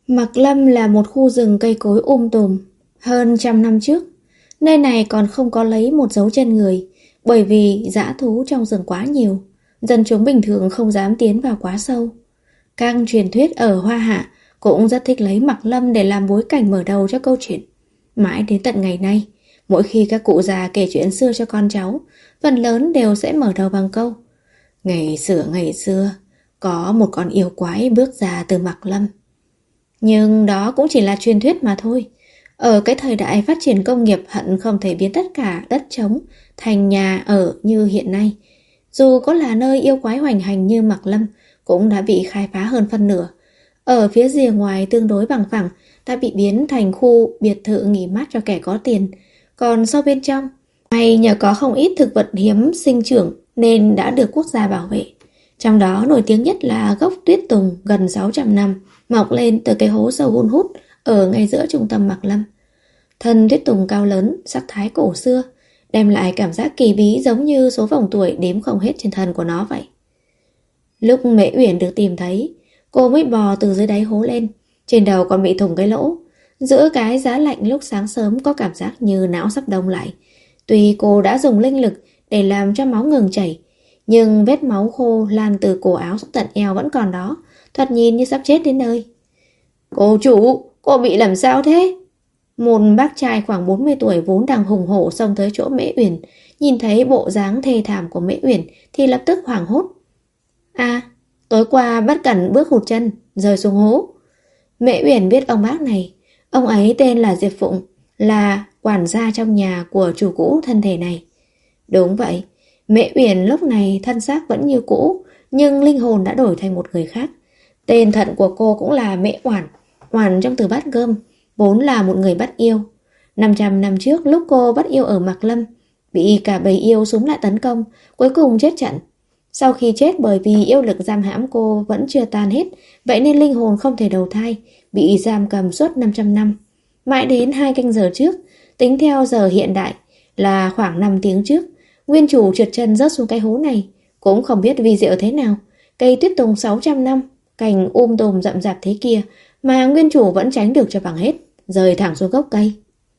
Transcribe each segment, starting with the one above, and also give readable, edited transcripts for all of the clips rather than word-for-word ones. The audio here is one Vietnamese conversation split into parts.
Mạc Lâm là một khu rừng cây cối tùm. Hơn 100 năm trước, nơi này còn không có lấy một dấu chân người, bởi vì dã thú trong rừng quá nhiều, dân chúng bình thường không dám tiến vào quá sâu. Các truyền thuyết ở Hoa Hạ cũng rất thích lấy Mạc Lâm để làm bối cảnh mở đầu cho câu chuyện. Mãi đến tận ngày nay, mỗi khi các cụ già kể chuyện xưa cho con cháu, phần lớn đều sẽ mở đầu bằng câu: ngày xưa, có một con yêu quái bước ra từ Mạc Lâm. Nhưng đó cũng chỉ là truyền thuyết mà thôi. Ở cái thời đại phát triển công nghiệp hận không thể biến tất cả đất trống thành nhà ở như hiện nay. Dù có là nơi yêu quái hoành hành như Mạc Lâm, cũng đã bị khai phá hơn phân nửa. Ở phía rìa ngoài tương đối bằng phẳng đã bị biến thành khu biệt thự nghỉ mát cho kẻ có tiền. Còn sau bên trong, may nhờ có không ít thực vật hiếm sinh trưởng nên đã được quốc gia bảo vệ. Trong đó nổi tiếng nhất là gốc tuyết tùng gần 600 năm, mọc lên từ cái hố sâu hun hút ở ngay giữa trung tâm Mạc Lâm. Thân tuyết tùng cao lớn, sắc thái cổ xưa, đem lại cảm giác kỳ bí giống như số vòng tuổi đếm không hết trên thân của nó vậy. Lúc Mễ Uyển được tìm thấy, cô mới bò từ dưới đáy hố lên, trên đầu còn bị thủng cái lỗ. Giữa cái giá lạnh lúc sáng sớm có cảm giác như não sắp đông lại. Tuy cô đã dùng linh lực để làm cho máu ngừng chảy, nhưng vết máu khô lan từ cổ áo xuống tận eo vẫn còn đó, thoạt nhìn như sắp chết đến nơi. Cô chủ, cô bị làm sao thế? Một bác trai khoảng 40 tuổi vốn đang hùng hổ xông tới chỗ Mễ Uyển, nhìn thấy bộ dáng thê thảm của Mễ Uyển thì lập tức hoảng hốt. À, tối qua bất cẩn bước hụt chân, rơi xuống hố. Mễ Uyển biết ông bác này. Ông ấy tên là Diệp Phụng, là quản gia trong nhà của chủ cũ thân thể này. Đúng vậy, Mễ Uyển lúc này thân xác vẫn như cũ, nhưng linh hồn đã đổi thành một người khác. Tên thật của cô cũng là Mễ Oản, Oản trong từ bát gươm, vốn là một người bắt yêu. 500 năm trước lúc cô bắt yêu ở Mạc Lâm, bị cả bầy yêu súng lại tấn công, cuối cùng chết trận. Sau khi chết bởi vì yêu lực giam hãm cô vẫn chưa tan hết, vậy nên linh hồn không thể đầu thai, bị giam cầm suốt 500 năm. Mãi đến 2 canh giờ trước, tính theo giờ hiện đại là khoảng 5 tiếng trước, nguyên chủ trượt chân rớt xuống cái hố này. Cũng không biết vi diệu thế nào, cây tuyết tùng 600 năm, cành tùm rậm rạp thế kia mà nguyên chủ vẫn tránh được cho bằng hết, rơi thẳng xuống gốc cây.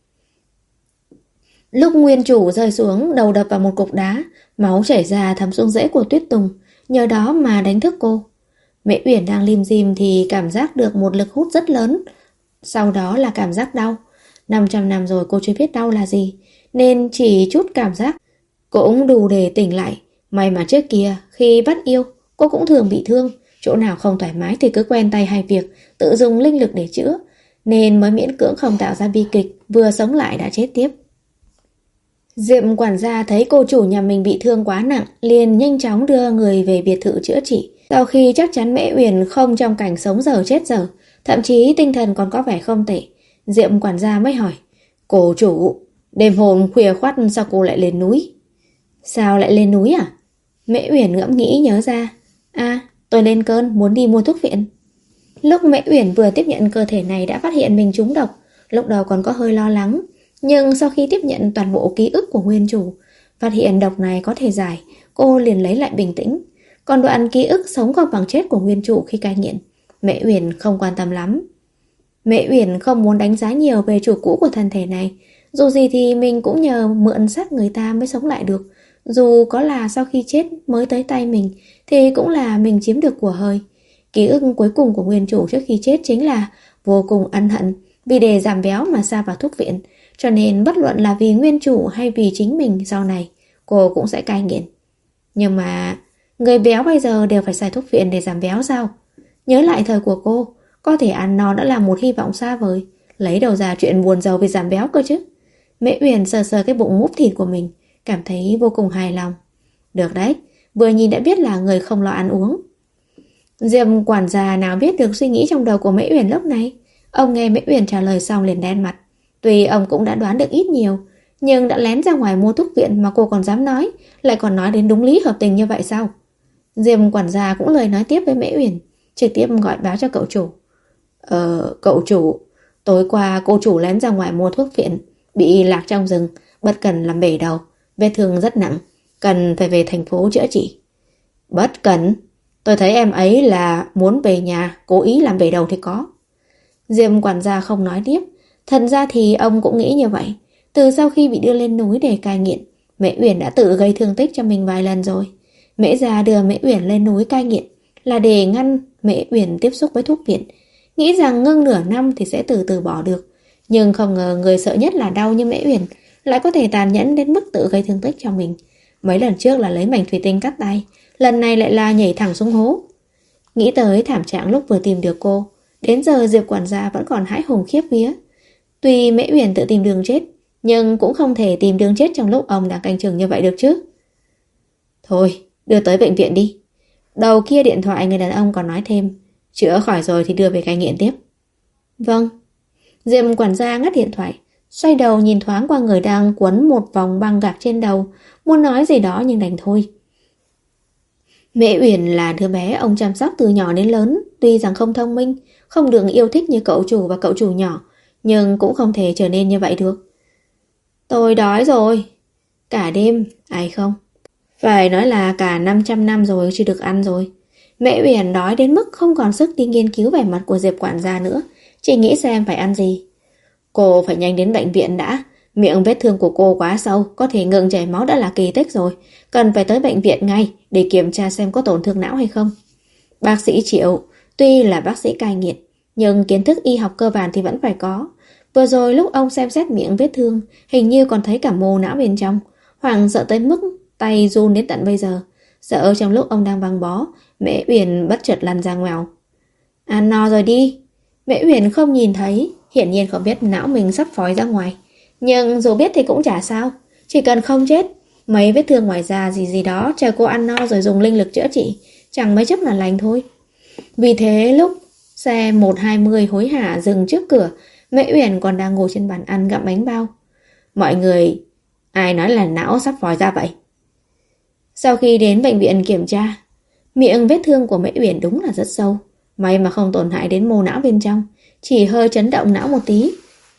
Lúc nguyên chủ rơi xuống, đầu đập vào một cục đá, máu chảy ra thấm xuống rễ của tuyết tùng, nhờ đó mà đánh thức cô. Mễ Uyển đang lim dim thì cảm giác được một lực hút rất lớn, sau đó là cảm giác đau. 500 năm rồi cô chưa biết đau là gì, nên chỉ chút cảm giác cũng đủ để tỉnh lại. May mà trước kia, khi bắt yêu, cô cũng thường bị thương, chỗ nào không thoải mái thì cứ quen tay hay việc, tự dùng linh lực để chữa, nên mới miễn cưỡng không tạo ra bi kịch, vừa sống lại đã chết tiếp. Diệp quản gia thấy cô chủ nhà mình bị thương quá nặng, liền nhanh chóng đưa người về biệt thự chữa trị. Sau khi chắc chắn Mễ Uyển không trong cảnh sống dở chết dở, thậm chí tinh thần còn có vẻ không tệ, Diệp quản gia mới hỏi: Cô chủ, đêm hôm khuya khoắt sao cô lại lên núi? Sao lại lên núi à? Mễ Uyển ngẫm nghĩ nhớ ra. À, tôi lên cơn muốn đi mua thuốc viện. Lúc Mễ Uyển vừa tiếp nhận cơ thể này đã phát hiện mình trúng độc, lúc đầu còn có hơi lo lắng. Nhưng sau khi tiếp nhận toàn bộ ký ức của nguyên chủ, phát hiện độc này có thể giải, cô liền lấy lại bình tĩnh. Còn đoạn ký ức sống còn bằng chết của nguyên chủ khi cai nghiện, Mễ Uyển không quan tâm lắm. Mễ Uyển không muốn đánh giá nhiều về chủ cũ của thân thể này. Dù gì thì mình cũng nhờ mượn xác người ta mới sống lại được. Dù có là sau khi chết mới tới tay mình, thì cũng là mình chiếm được của hời. Ký ức cuối cùng của nguyên chủ trước khi chết chính là vô cùng ân hận vì để giảm béo mà sa vào thuốc viện. Cho nên bất luận là vì nguyên chủ hay vì chính mình sau này, cô cũng sẽ cai nghiện. Nhưng mà người béo bây giờ đều phải xài thuốc viện để giảm béo sao? Nhớ lại thời của cô, có thể ăn no đã là một hy vọng xa vời, lấy đầu ra chuyện buồn giàu vì giảm béo cơ chứ. Mễ Uyển sờ sờ cái bụng múp thịt của mình, cảm thấy vô cùng hài lòng. Được đấy, vừa nhìn đã biết là người không lo ăn uống. Diệp quản gia nào biết được suy nghĩ trong đầu của Mễ Uyển lúc này. Ông nghe Mễ Uyển trả lời xong liền đen mặt. Tuy ông cũng đã đoán được ít nhiều, nhưng đã lén ra ngoài mua thuốc viện mà cô còn dám nói, lại còn nói đến đúng lý hợp tình như vậy sao? Diệp quản gia cũng lời nói tiếp với Mễ Uyển, trực tiếp gọi báo cho cậu chủ. Cậu chủ, tối qua cô chủ lén ra ngoài mua thuốc viện, bị lạc trong rừng, bất cẩn làm bể đầu, vết thương rất nặng, cần phải về thành phố chữa trị. Bất cẩn? Tôi thấy em ấy là muốn về nhà, cố ý làm bể đầu thì có. Diêm quản gia không nói tiếp. Thật ra thì ông cũng nghĩ như vậy. Từ sau khi bị đưa lên núi để cai nghiện, Mễ Uyển đã tự gây thương tích cho mình vài lần rồi. Mễ gia đưa Mễ Uyển lên núi cai nghiện là để ngăn Mễ Uyển tiếp xúc với thuốc viện, nghĩ rằng ngưng nửa năm thì sẽ từ từ bỏ được. Nhưng không ngờ người sợ nhất là đau như Mễ Uyển lại có thể tàn nhẫn đến mức tự gây thương tích cho mình. Mấy lần trước là lấy mảnh thủy tinh cắt tay, lần này lại là nhảy thẳng xuống hố. Nghĩ tới thảm trạng lúc vừa tìm được cô, đến giờ Diệp quản gia vẫn còn hãi hùng khiếp vía. Tuy Mễ Uyển tự tìm đường chết, nhưng cũng không thể tìm đường chết trong lúc ông đang canh chừng như vậy được chứ. Thôi, đưa tới bệnh viện đi. Đầu kia điện thoại người đàn ông còn nói thêm, chữa khỏi rồi thì đưa về cai nghiện tiếp. Vâng. Diệp quản gia ngắt điện thoại, xoay đầu nhìn thoáng qua người đang quấn một vòng băng gạc trên đầu, muốn nói gì đó nhưng đành thôi. Mễ Uyển là đứa bé ông chăm sóc từ nhỏ đến lớn, tuy rằng không thông minh, không được yêu thích như cậu chủ và cậu chủ nhỏ, nhưng cũng không thể trở nên như vậy được. Tôi đói rồi. Cả đêm, ai không? Phải nói là cả 500 năm rồi chưa được ăn rồi. Mẹ Uyển đói đến mức không còn sức đi nghiên cứu vẻ mặt của Diệp quản gia nữa, chỉ nghĩ xem phải ăn gì. Cô phải nhanh đến bệnh viện đã. Miệng vết thương của cô quá sâu, có thể ngừng chảy máu đã là kỳ tích rồi. Cần phải tới bệnh viện ngay để kiểm tra xem có tổn thương não hay không. Bác sĩ Triệu, tuy là bác sĩ cai nghiện, nhưng kiến thức y học cơ bản thì vẫn phải có. Vừa rồi lúc ông xem xét miệng vết thương, hình như còn thấy cả mô não bên trong. Hoàng sợ tới mức tay run đến tận bây giờ. Sợ trong lúc ông đang băng bó, Mễ Uyển bất chợt lăn ra ngoèo. Ăn no rồi đi. Mễ Uyển không nhìn thấy, hiển nhiên không biết não mình sắp phói ra ngoài. Nhưng dù biết thì cũng chả sao, chỉ cần không chết, mấy vết thương ngoài da gì gì đó chờ cô ăn no rồi dùng linh lực chữa trị, chẳng mấy chốc là lành thôi. Vì thế lúc xe 120 hối hả dừng trước cửa, Mễ Uyển còn đang ngồi trên bàn ăn gặm bánh bao. Mọi người, ai nói là não sắp phòi ra vậy? Sau khi đến bệnh viện kiểm tra, miệng vết thương của Mễ Uyển đúng là rất sâu. May mà không tổn hại đến mô não bên trong, chỉ hơi chấn động não một tí.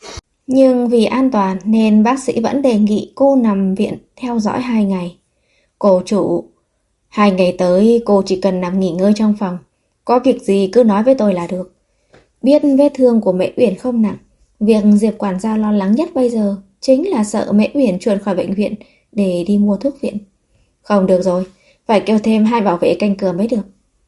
Nhưng vì an toàn nên bác sĩ vẫn đề nghị cô nằm viện theo dõi 2 ngày. Cô chủ, 2 ngày tới cô chỉ cần nằm nghỉ ngơi trong phòng. Có việc gì cứ nói với tôi là được. Biết vết thương của Mễ Uyển không nặng, việc Diệp quản gia lo lắng nhất bây giờ chính là sợ Mễ Uyển chuồn khỏi bệnh viện để đi mua thuốc viện. Không được rồi, phải kêu thêm 2 bảo vệ canh cửa mới được.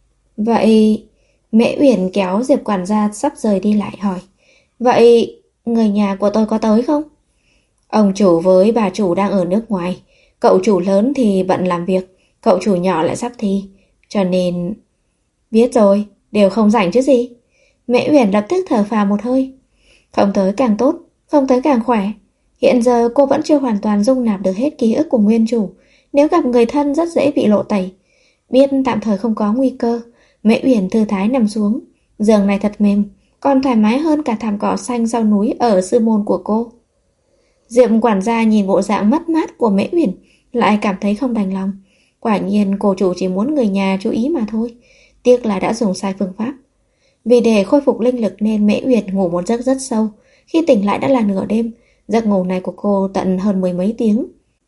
Vậy Mễ Uyển kéo Diệp quản gia sắp rời đi lại hỏi, vậy người nhà của tôi có tới không? Ông chủ với bà chủ đang ở nước ngoài, cậu chủ lớn thì bận làm việc, cậu chủ nhỏ lại sắp thi, cho nên... Biết rồi, đều không rảnh chứ gì. Mễ Uyển lập tức thở phào một hơi. Không tới càng tốt, không tới càng khỏe. Hiện giờ cô vẫn chưa hoàn toàn dung nạp được hết ký ức của nguyên chủ. Nếu gặp người thân rất dễ bị lộ tẩy. Biết tạm thời không có nguy cơ, Mễ Uyển thư thái nằm xuống. Giường này thật mềm, còn thoải mái hơn cả thảm cỏ xanh sau núi ở sư môn của cô. Diệp quản gia nhìn bộ dạng mất mát của Mễ Uyển, lại cảm thấy không đành lòng. Quả nhiên cô chủ chỉ muốn người nhà chú ý mà thôi. Tiếc là đã dùng sai phương pháp. Vì để khôi phục linh lực nên Mễ Uyển ngủ một giấc rất sâu. Khi tỉnh lại đã là nửa đêm. Giấc ngủ này của cô tận hơn 10 mấy tiếng.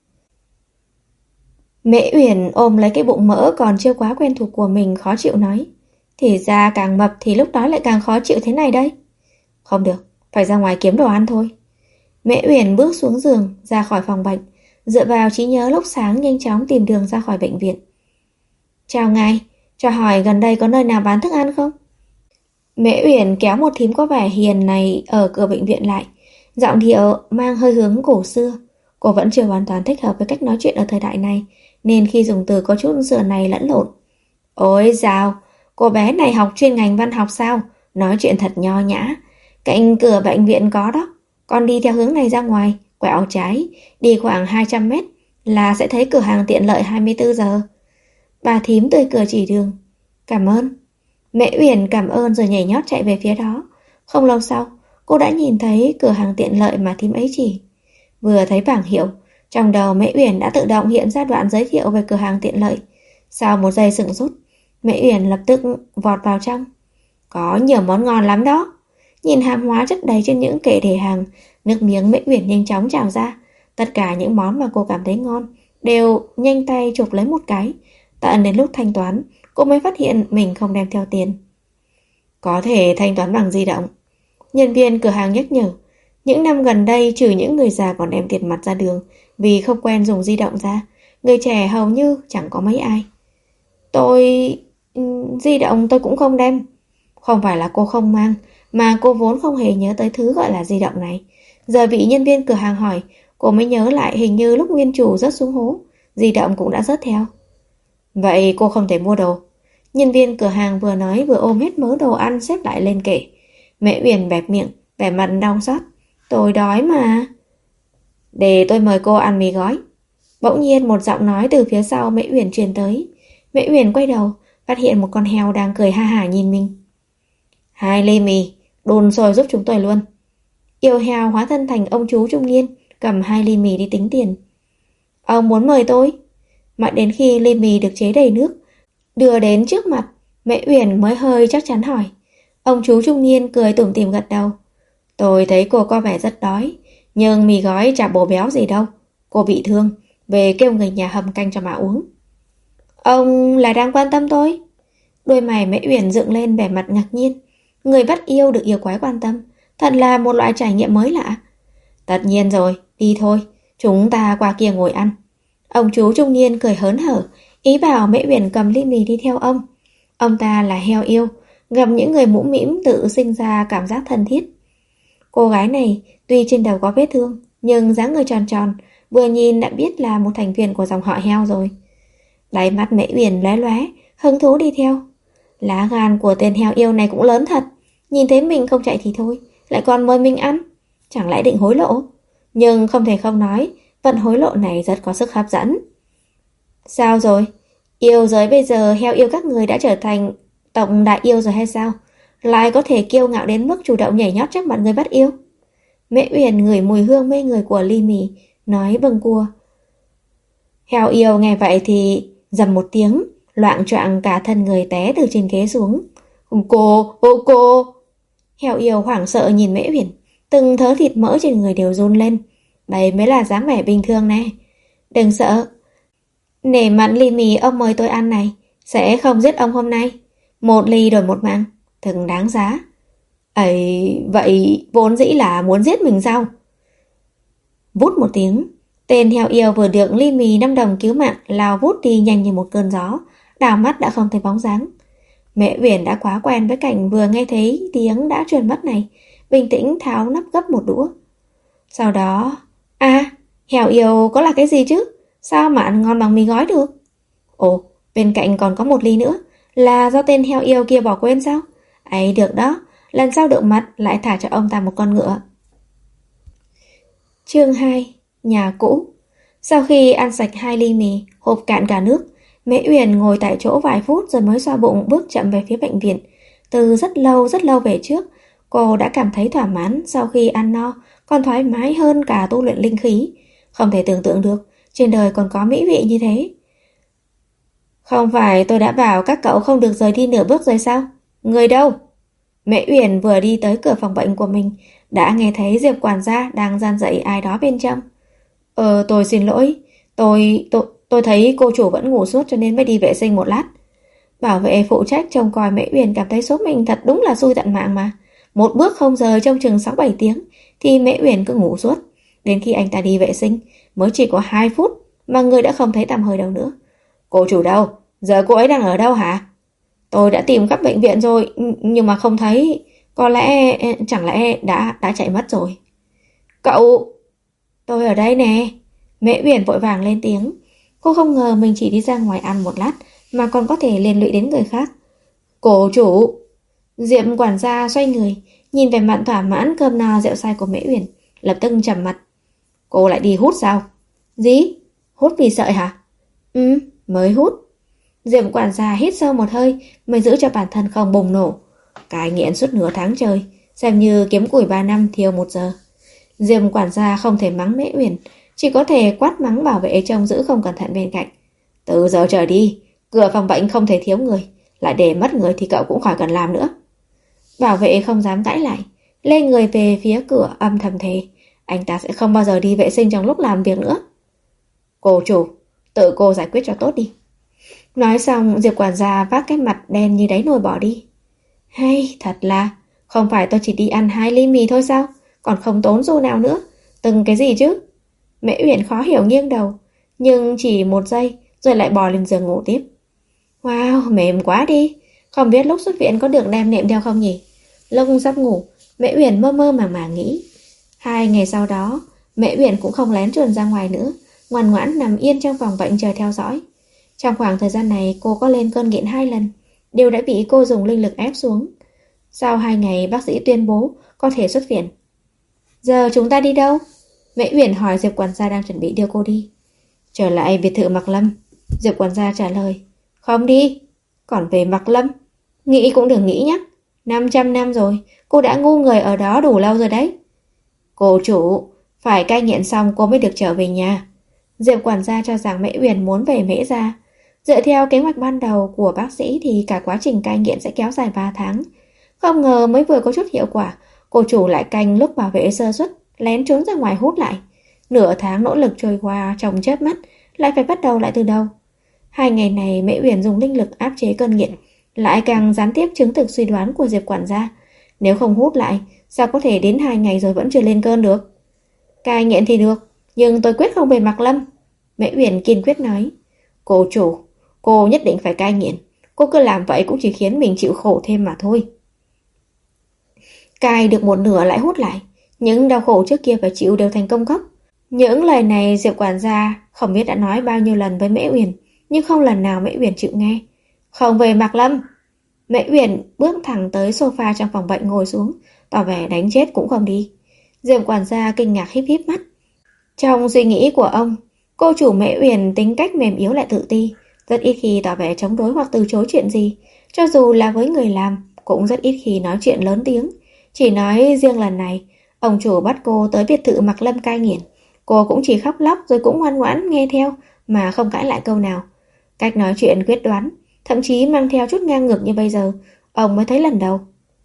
Mễ Uyển ôm lấy cái bụng mỡ còn chưa quá quen thuộc của mình, khó chịu nói, thì ra càng mập thì lúc đó lại càng khó chịu thế này đây. Không được, phải ra ngoài kiếm đồ ăn thôi. Mễ Uyển bước xuống giường, ra khỏi phòng bệnh, dựa vào trí nhớ lúc sáng nhanh chóng tìm đường ra khỏi bệnh viện. Chào ngài, cho hỏi gần đây có nơi nào bán thức ăn không? Mễ Uyển kéo một thím có vẻ hiền này ở cửa bệnh viện lại, giọng điệu mang hơi hướng cổ xưa. Cô vẫn chưa hoàn toàn thích hợp với cách nói chuyện ở thời đại này, nên khi dùng từ có chút sửa này lẫn lộn. Ôi dào, cô bé này học chuyên ngành văn học sao? Nói chuyện thật nho nhã. Cạnh cửa bệnh viện có đó. Con đi theo hướng này ra ngoài, quẹo trái, đi khoảng 200 mét là sẽ thấy cửa hàng tiện lợi 24 giờ. Bà thím tươi cười chỉ đường. Cảm ơn. Mẹ Uyển cảm ơn rồi nhảy nhót chạy về phía đó. Không lâu sau, cô đã nhìn thấy cửa hàng tiện lợi mà thím ấy chỉ. Vừa thấy bảng hiệu, trong đầu Mễ Uyển đã tự động hiện ra đoạn giới thiệu về cửa hàng tiện lợi. Sau một giây sửng sốt, Mễ Uyển lập tức vọt vào trong. Có nhiều món ngon lắm đó. Nhìn hàng hóa chất đầy trên những kệ để hàng, nước miếng Mễ Uyển nhanh chóng trào ra. Tất cả những món mà cô cảm thấy ngon đều nhanh tay chụp lấy một cái. Tận đến lúc thanh toán, cô mới phát hiện mình không đem theo tiền. Có thể thanh toán bằng di động. Nhân viên cửa hàng nhắc nhở. Những năm gần đây trừ những người già còn đem tiền mặt ra đường vì không quen dùng di động ra, người trẻ hầu như chẳng có mấy ai. Tôi... di động tôi cũng không đem. Không phải là cô không mang, mà cô vốn không hề nhớ tới thứ gọi là di động này. Giờ bị nhân viên cửa hàng hỏi, cô mới nhớ lại hình như lúc nguyên chủ rớt xuống hố, di động cũng đã rớt theo. Vậy cô không thể mua đồ. Nhân viên cửa hàng vừa nói vừa ôm hết mớ đồ ăn xếp lại lên kệ. Mẹ Uyển bẹp miệng, vẻ mặt đau xót. Tôi đói mà. Để tôi mời cô ăn mì gói. Bỗng nhiên một giọng nói từ phía sau Mễ Uyển truyền tới. Mễ Uyển quay đầu, phát hiện một con heo đang cười ha hả nhìn mình. 2 ly mì, đun sôi giúp chúng tôi luôn. Yêu heo hóa thân thành ông chú trung niên, cầm 2 ly mì đi tính tiền. Ông muốn mời tôi? Mãi đến khi ly mì được chế đầy nước, đưa đến trước mặt, Mễ Uyển mới hơi chắc chắn hỏi. Ông chú trung niên cười tủm tỉm gật đầu. Tôi thấy cô có vẻ rất đói, nhưng mì gói chả bổ béo gì đâu. Cô bị thương, về kêu người nhà hầm canh cho mà uống. Ông là đang quan tâm tôi? Đôi mày Mễ Uyển dựng lên vẻ mặt ngạc nhiên. Người bắt yêu được yêu quái quan tâm, thật là một loại trải nghiệm mới lạ. Tất nhiên rồi, đi thôi, chúng ta qua kia ngồi ăn. Ông chú trung niên cười hớn hở, ý bảo Mễ Uyển cầm ly mì đi theo ông. Ông ta là heo yêu, gặp những người mũm mĩm tự sinh ra cảm giác thân thiết. Cô gái này tuy trên đầu có vết thương, nhưng dáng người tròn tròn, vừa nhìn đã biết là một thành viên của dòng họ heo rồi. Đáy mắt Mễ Uyển lóe lóe, hứng thú đi theo. Lá gan của tên heo yêu này cũng lớn thật, nhìn thấy mình không chạy thì thôi, lại còn mời mình ăn. Chẳng lẽ định hối lộ? Nhưng không thể không nói, vận hối lộ này rất có sức hấp dẫn. Sao rồi? Yêu giới bây giờ heo yêu các người đã trở thành tổng đại yêu rồi hay sao? Lại có thể kiêu ngạo đến mức chủ động nhảy nhót trước mặt người bắt yêu. Mễ Uyển ngửi mùi hương mê người của ly mì, nói bâng cua. Heo yêu nghe vậy thì dầm một tiếng, loạng choạng cả thân người té từ trên ghế xuống. Cô! Heo yêu hoảng sợ nhìn Mễ Uyển, từng thớ thịt mỡ trên người đều run lên. Đây mới là dáng vẻ bình thường nè. Đừng sợ. Nể mặt ly mì ông mời tôi ăn này, sẽ không giết ông hôm nay. 1 ly đổi 1 mạng, thật đáng giá. Ấy, vậy vốn dĩ là muốn giết mình sao? Vút một tiếng, tên heo yêu vừa được ly mì 5 đồng cứu mạng lao vút đi nhanh như một cơn gió, đảo mắt đã không thấy bóng dáng. Mẹ Uyển đã quá quen với cảnh vừa nghe thấy tiếng đã truyền mất này, bình tĩnh tháo nắp gấp một đũa. Sau đó, heo yêu có là cái gì chứ? Sao mà ăn ngon bằng mì gói được? Ồ, bên cạnh còn có 1 ly nữa, là do tên heo yêu kia bỏ quên sao? Ấy được đó, lần sau được mặt lại thả cho ông ta một con ngựa. Chương 2, nhà cũ. Sau khi ăn sạch 2 ly mì, hộp cạn cả nước, Mễ Uyển ngồi tại chỗ vài phút rồi mới xoa bụng bước chậm về phía bệnh viện. Từ rất lâu về trước, cô đã cảm thấy thỏa mãn sau khi ăn no, còn thoải mái hơn cả tu luyện linh khí. Không thể tưởng tượng được, trên đời còn có mỹ vị như thế. Không phải tôi đã bảo các cậu không được rời đi nửa bước rồi sao? Người đâu? Mễ Uyển vừa đi tới cửa phòng bệnh của mình, đã nghe thấy Diệp quản gia đang gian dạy ai đó bên trong. Tôi xin lỗi, tôi thấy cô chủ vẫn ngủ suốt cho nên mới đi vệ sinh một lát. Bảo vệ phụ trách trông coi Mễ Uyển cảm thấy số mình thật đúng là xui tận mạng mà. Một bước không rời trong chừng 6-7 tiếng thì Mễ Uyển cứ ngủ suốt. Đến khi anh ta đi vệ sinh mới chỉ có 2 phút mà người đã không thấy tăm hơi đâu nữa. Cô chủ đâu? Giờ cô ấy đang ở đâu hả? Tôi đã tìm khắp bệnh viện rồi nhưng mà không thấy. Có lẽ chẳng lẽ đã chạy mất rồi. Cậu! Tôi ở đây nè. Mễ Uyển vội vàng lên tiếng. Cô không ngờ mình chỉ đi ra ngoài ăn một lát mà còn có thể liên lụy đến người khác. Cô chủ! Diệp quản gia xoay người, nhìn về mặt thỏa mãn cơm no rượu say của Mễ Uyển, lập tức trầm mặt. Cô lại đi hút sao? Gì? Hút vì sợi hả? Mới hút. Diệp quản gia hít sâu một hơi mới giữ cho bản thân không bùng nổ. Cai nghiện suốt nửa tháng trời, xem như kiếm củi 3 năm thiêu 1 giờ. Diệp quản gia không thể mắng Mễ Uyển, chỉ có thể quát mắng bảo vệ trông giữ không cẩn thận bên cạnh. Từ giờ trở đi, cửa phòng bệnh không thể thiếu người, lại để mất người thì cậu cũng khỏi cần làm nữa. Bảo vệ không dám cãi lại, lê người về phía cửa âm thầm thề, anh ta sẽ không bao giờ đi vệ sinh trong lúc làm việc nữa. Cô chủ, tự cô giải quyết cho tốt đi. Nói xong, Diệp quản gia vác cái mặt đen như đáy nồi bỏ đi. Hay thật là Không phải tôi chỉ đi ăn 2 ly mì thôi sao? Còn không tốn xu nào nữa. Từng cái gì chứ? Mễ Uyển khó hiểu nghiêng đầu, nhưng chỉ 1 giây rồi lại bò lên giường ngủ tiếp. Wow, mềm quá đi. Không biết lúc xuất viện có được đem nệm theo không nhỉ? Lúc sắp ngủ, Mễ Uyển mơ mơ màng nghĩ. 2 ngày sau đó, Mễ Uyển cũng không lén chuồn ra ngoài nữa, ngoan ngoãn nằm yên trong phòng bệnh chờ theo dõi. Trong khoảng thời gian này cô có lên cơn nghiện 2 lần, đều đã bị cô dùng linh lực ép xuống. Sau 2 ngày bác sĩ tuyên bố có thể xuất viện. Giờ chúng ta đi đâu? Mễ Uyển hỏi Diệp quản gia đang chuẩn bị đưa cô đi. Trở lại biệt thự Mạc Lâm. Diệp quản gia trả lời. Không đi. Còn về Mạc Lâm, nghĩ cũng đừng nghĩ nhé. 500 năm rồi, cô đã ngu người ở đó đủ lâu rồi đấy. Cô chủ, phải cai nghiện xong cô mới được trở về nhà. Diệp quản gia cho rằng Mễ Uyển muốn về Mễ gia. Dựa theo kế hoạch ban đầu của bác sĩ thì cả quá trình cai nghiện sẽ kéo dài 3 tháng. Không ngờ mới vừa có chút hiệu quả, cô chủ lại canh lúc bảo vệ sơ suất, lén trốn ra ngoài hút lại. Nửa tháng nỗ lực trôi qua trong chớp mắt, lại phải bắt đầu lại từ đầu. 2 ngày này Mễ Uyển dùng linh lực áp chế cơn nghiện, lại càng gián tiếp chứng thực suy đoán của Diệp quản gia. Nếu không hút lại, sao có thể đến 2 ngày rồi vẫn chưa lên cơn được? Cai nghiện thì được, nhưng tôi quyết không về Mạc Lâm. Mễ Uyển kiên quyết nói. Cô chủ, cô nhất định phải cai nghiện. Cô cứ làm vậy cũng chỉ khiến mình chịu khổ thêm mà thôi. Cai được một nửa lại hút lại, những đau khổ trước kia phải chịu đều thành công gốc. Những lời này Diệp quản gia không biết đã nói bao nhiêu lần với Mễ Uyển, nhưng không lần nào Mễ Uyển chịu nghe. Không về Mạc Lâm. Mễ Uyển bước thẳng tới sofa trong phòng bệnh ngồi xuống, tỏ vẻ đánh chết cũng không đi. Diệp quản gia kinh ngạc híp híp mắt. Trong suy nghĩ của ông, cô chủ Mễ Uyển tính cách mềm yếu lại tự ti, rất ít khi tỏ vẻ chống đối hoặc từ chối chuyện gì, cho dù là với người làm, cũng rất ít khi nói chuyện lớn tiếng. Chỉ nói riêng lần này, ông chủ bắt cô tới biệt thự Mạc Lâm cai nghiện, cô cũng chỉ khóc lóc rồi cũng ngoan ngoãn nghe theo mà không cãi lại câu nào. Cách nói chuyện quyết đoán, thậm chí mang theo chút ngang ngược như bây giờ, ông mới thấy lần đầu.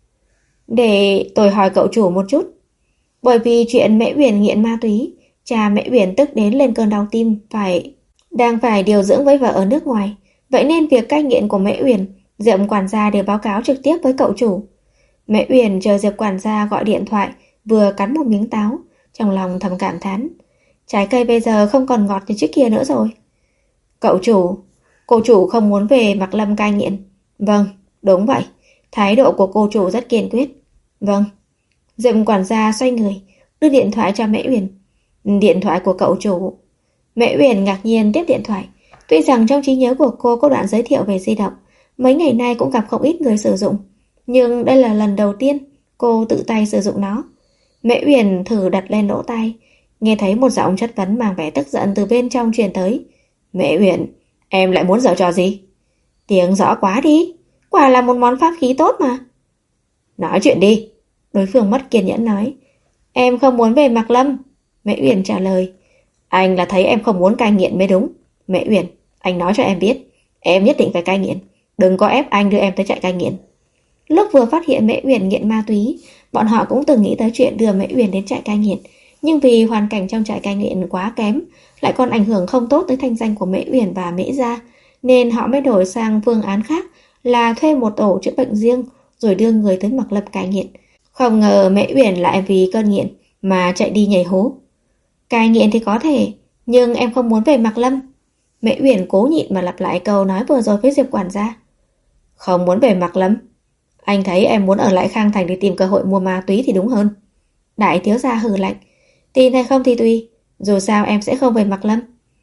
Để tôi hỏi cậu chủ một chút. Bởi vì chuyện Mễ Uyển nghiện ma túy, cha Mễ Uyển tức đến lên cơn đau tim, đang phải điều dưỡng với vợ ở nước ngoài. Vậy nên việc cai nghiện của Mễ Uyển, Diệp quản gia đều báo cáo trực tiếp với cậu chủ. Mễ Uyển chờ Diệp quản gia gọi điện thoại, vừa cắn một miếng táo, trong lòng thầm cảm thán. Trái cây bây giờ không còn ngọt như trước kia nữa rồi. Cậu chủ, cô chủ không muốn về Mạc Lâm cai nghiện. Vâng, đúng vậy. Thái độ của cô chủ rất kiên quyết. Vâng. Diệp quản gia xoay người, đưa điện thoại cho Mễ Uyển. Điện thoại của cậu chủ. Mễ Uyển ngạc nhiên tiếp điện thoại. Tuy rằng trong trí nhớ của cô có đoạn giới thiệu về di động, mấy ngày nay cũng gặp không ít người sử dụng, nhưng đây là lần đầu tiên cô tự tay sử dụng nó. Mễ Uyển thử đặt lên lỗ tai, nghe thấy một giọng chất vấn mang vẻ tức giận từ bên trong truyền tới. Mễ Uyển, em lại muốn giở trò gì? Tiếng rõ quá đi, quả là một món pháp khí tốt mà. Nói chuyện đi. Đối phương mất kiên nhẫn nói. Em không muốn về Mạc Lâm. Mễ Uyển trả lời. Anh là thấy em không muốn cai nghiện mới đúng. Mễ Uyển, anh nói cho em biết, em nhất định phải cai nghiện. Đừng có ép anh đưa em tới trại cai nghiện. Lúc vừa phát hiện Mễ Uyển nghiện ma túy, bọn họ cũng từng nghĩ tới chuyện đưa Mễ Uyển đến trại cai nghiện, nhưng vì hoàn cảnh trong trại cai nghiện quá kém, lại còn ảnh hưởng không tốt tới thanh danh của Mễ Uyển và Mễ gia, nên họ mới đổi sang phương án khác là thuê một tổ chữa bệnh riêng rồi đưa người tới Mạc Lâm cai nghiện. Không ngờ Mễ Uyển lại vì cơn nghiện mà chạy đi nhảy hố. Cai nghiện thì có thể, nhưng em không muốn về Mạc Lâm. Mễ Uyển cố nhịn mà lặp lại câu nói vừa rồi với Diệp quản gia. Không muốn về Mạc Lâm. Anh thấy em muốn ở lại Khang Thành để tìm cơ hội mua ma túy thì đúng hơn. Đại thiếu gia hừ lạnh. Tin hay không thì tùy, dù sao em sẽ không về Mạc Lâm.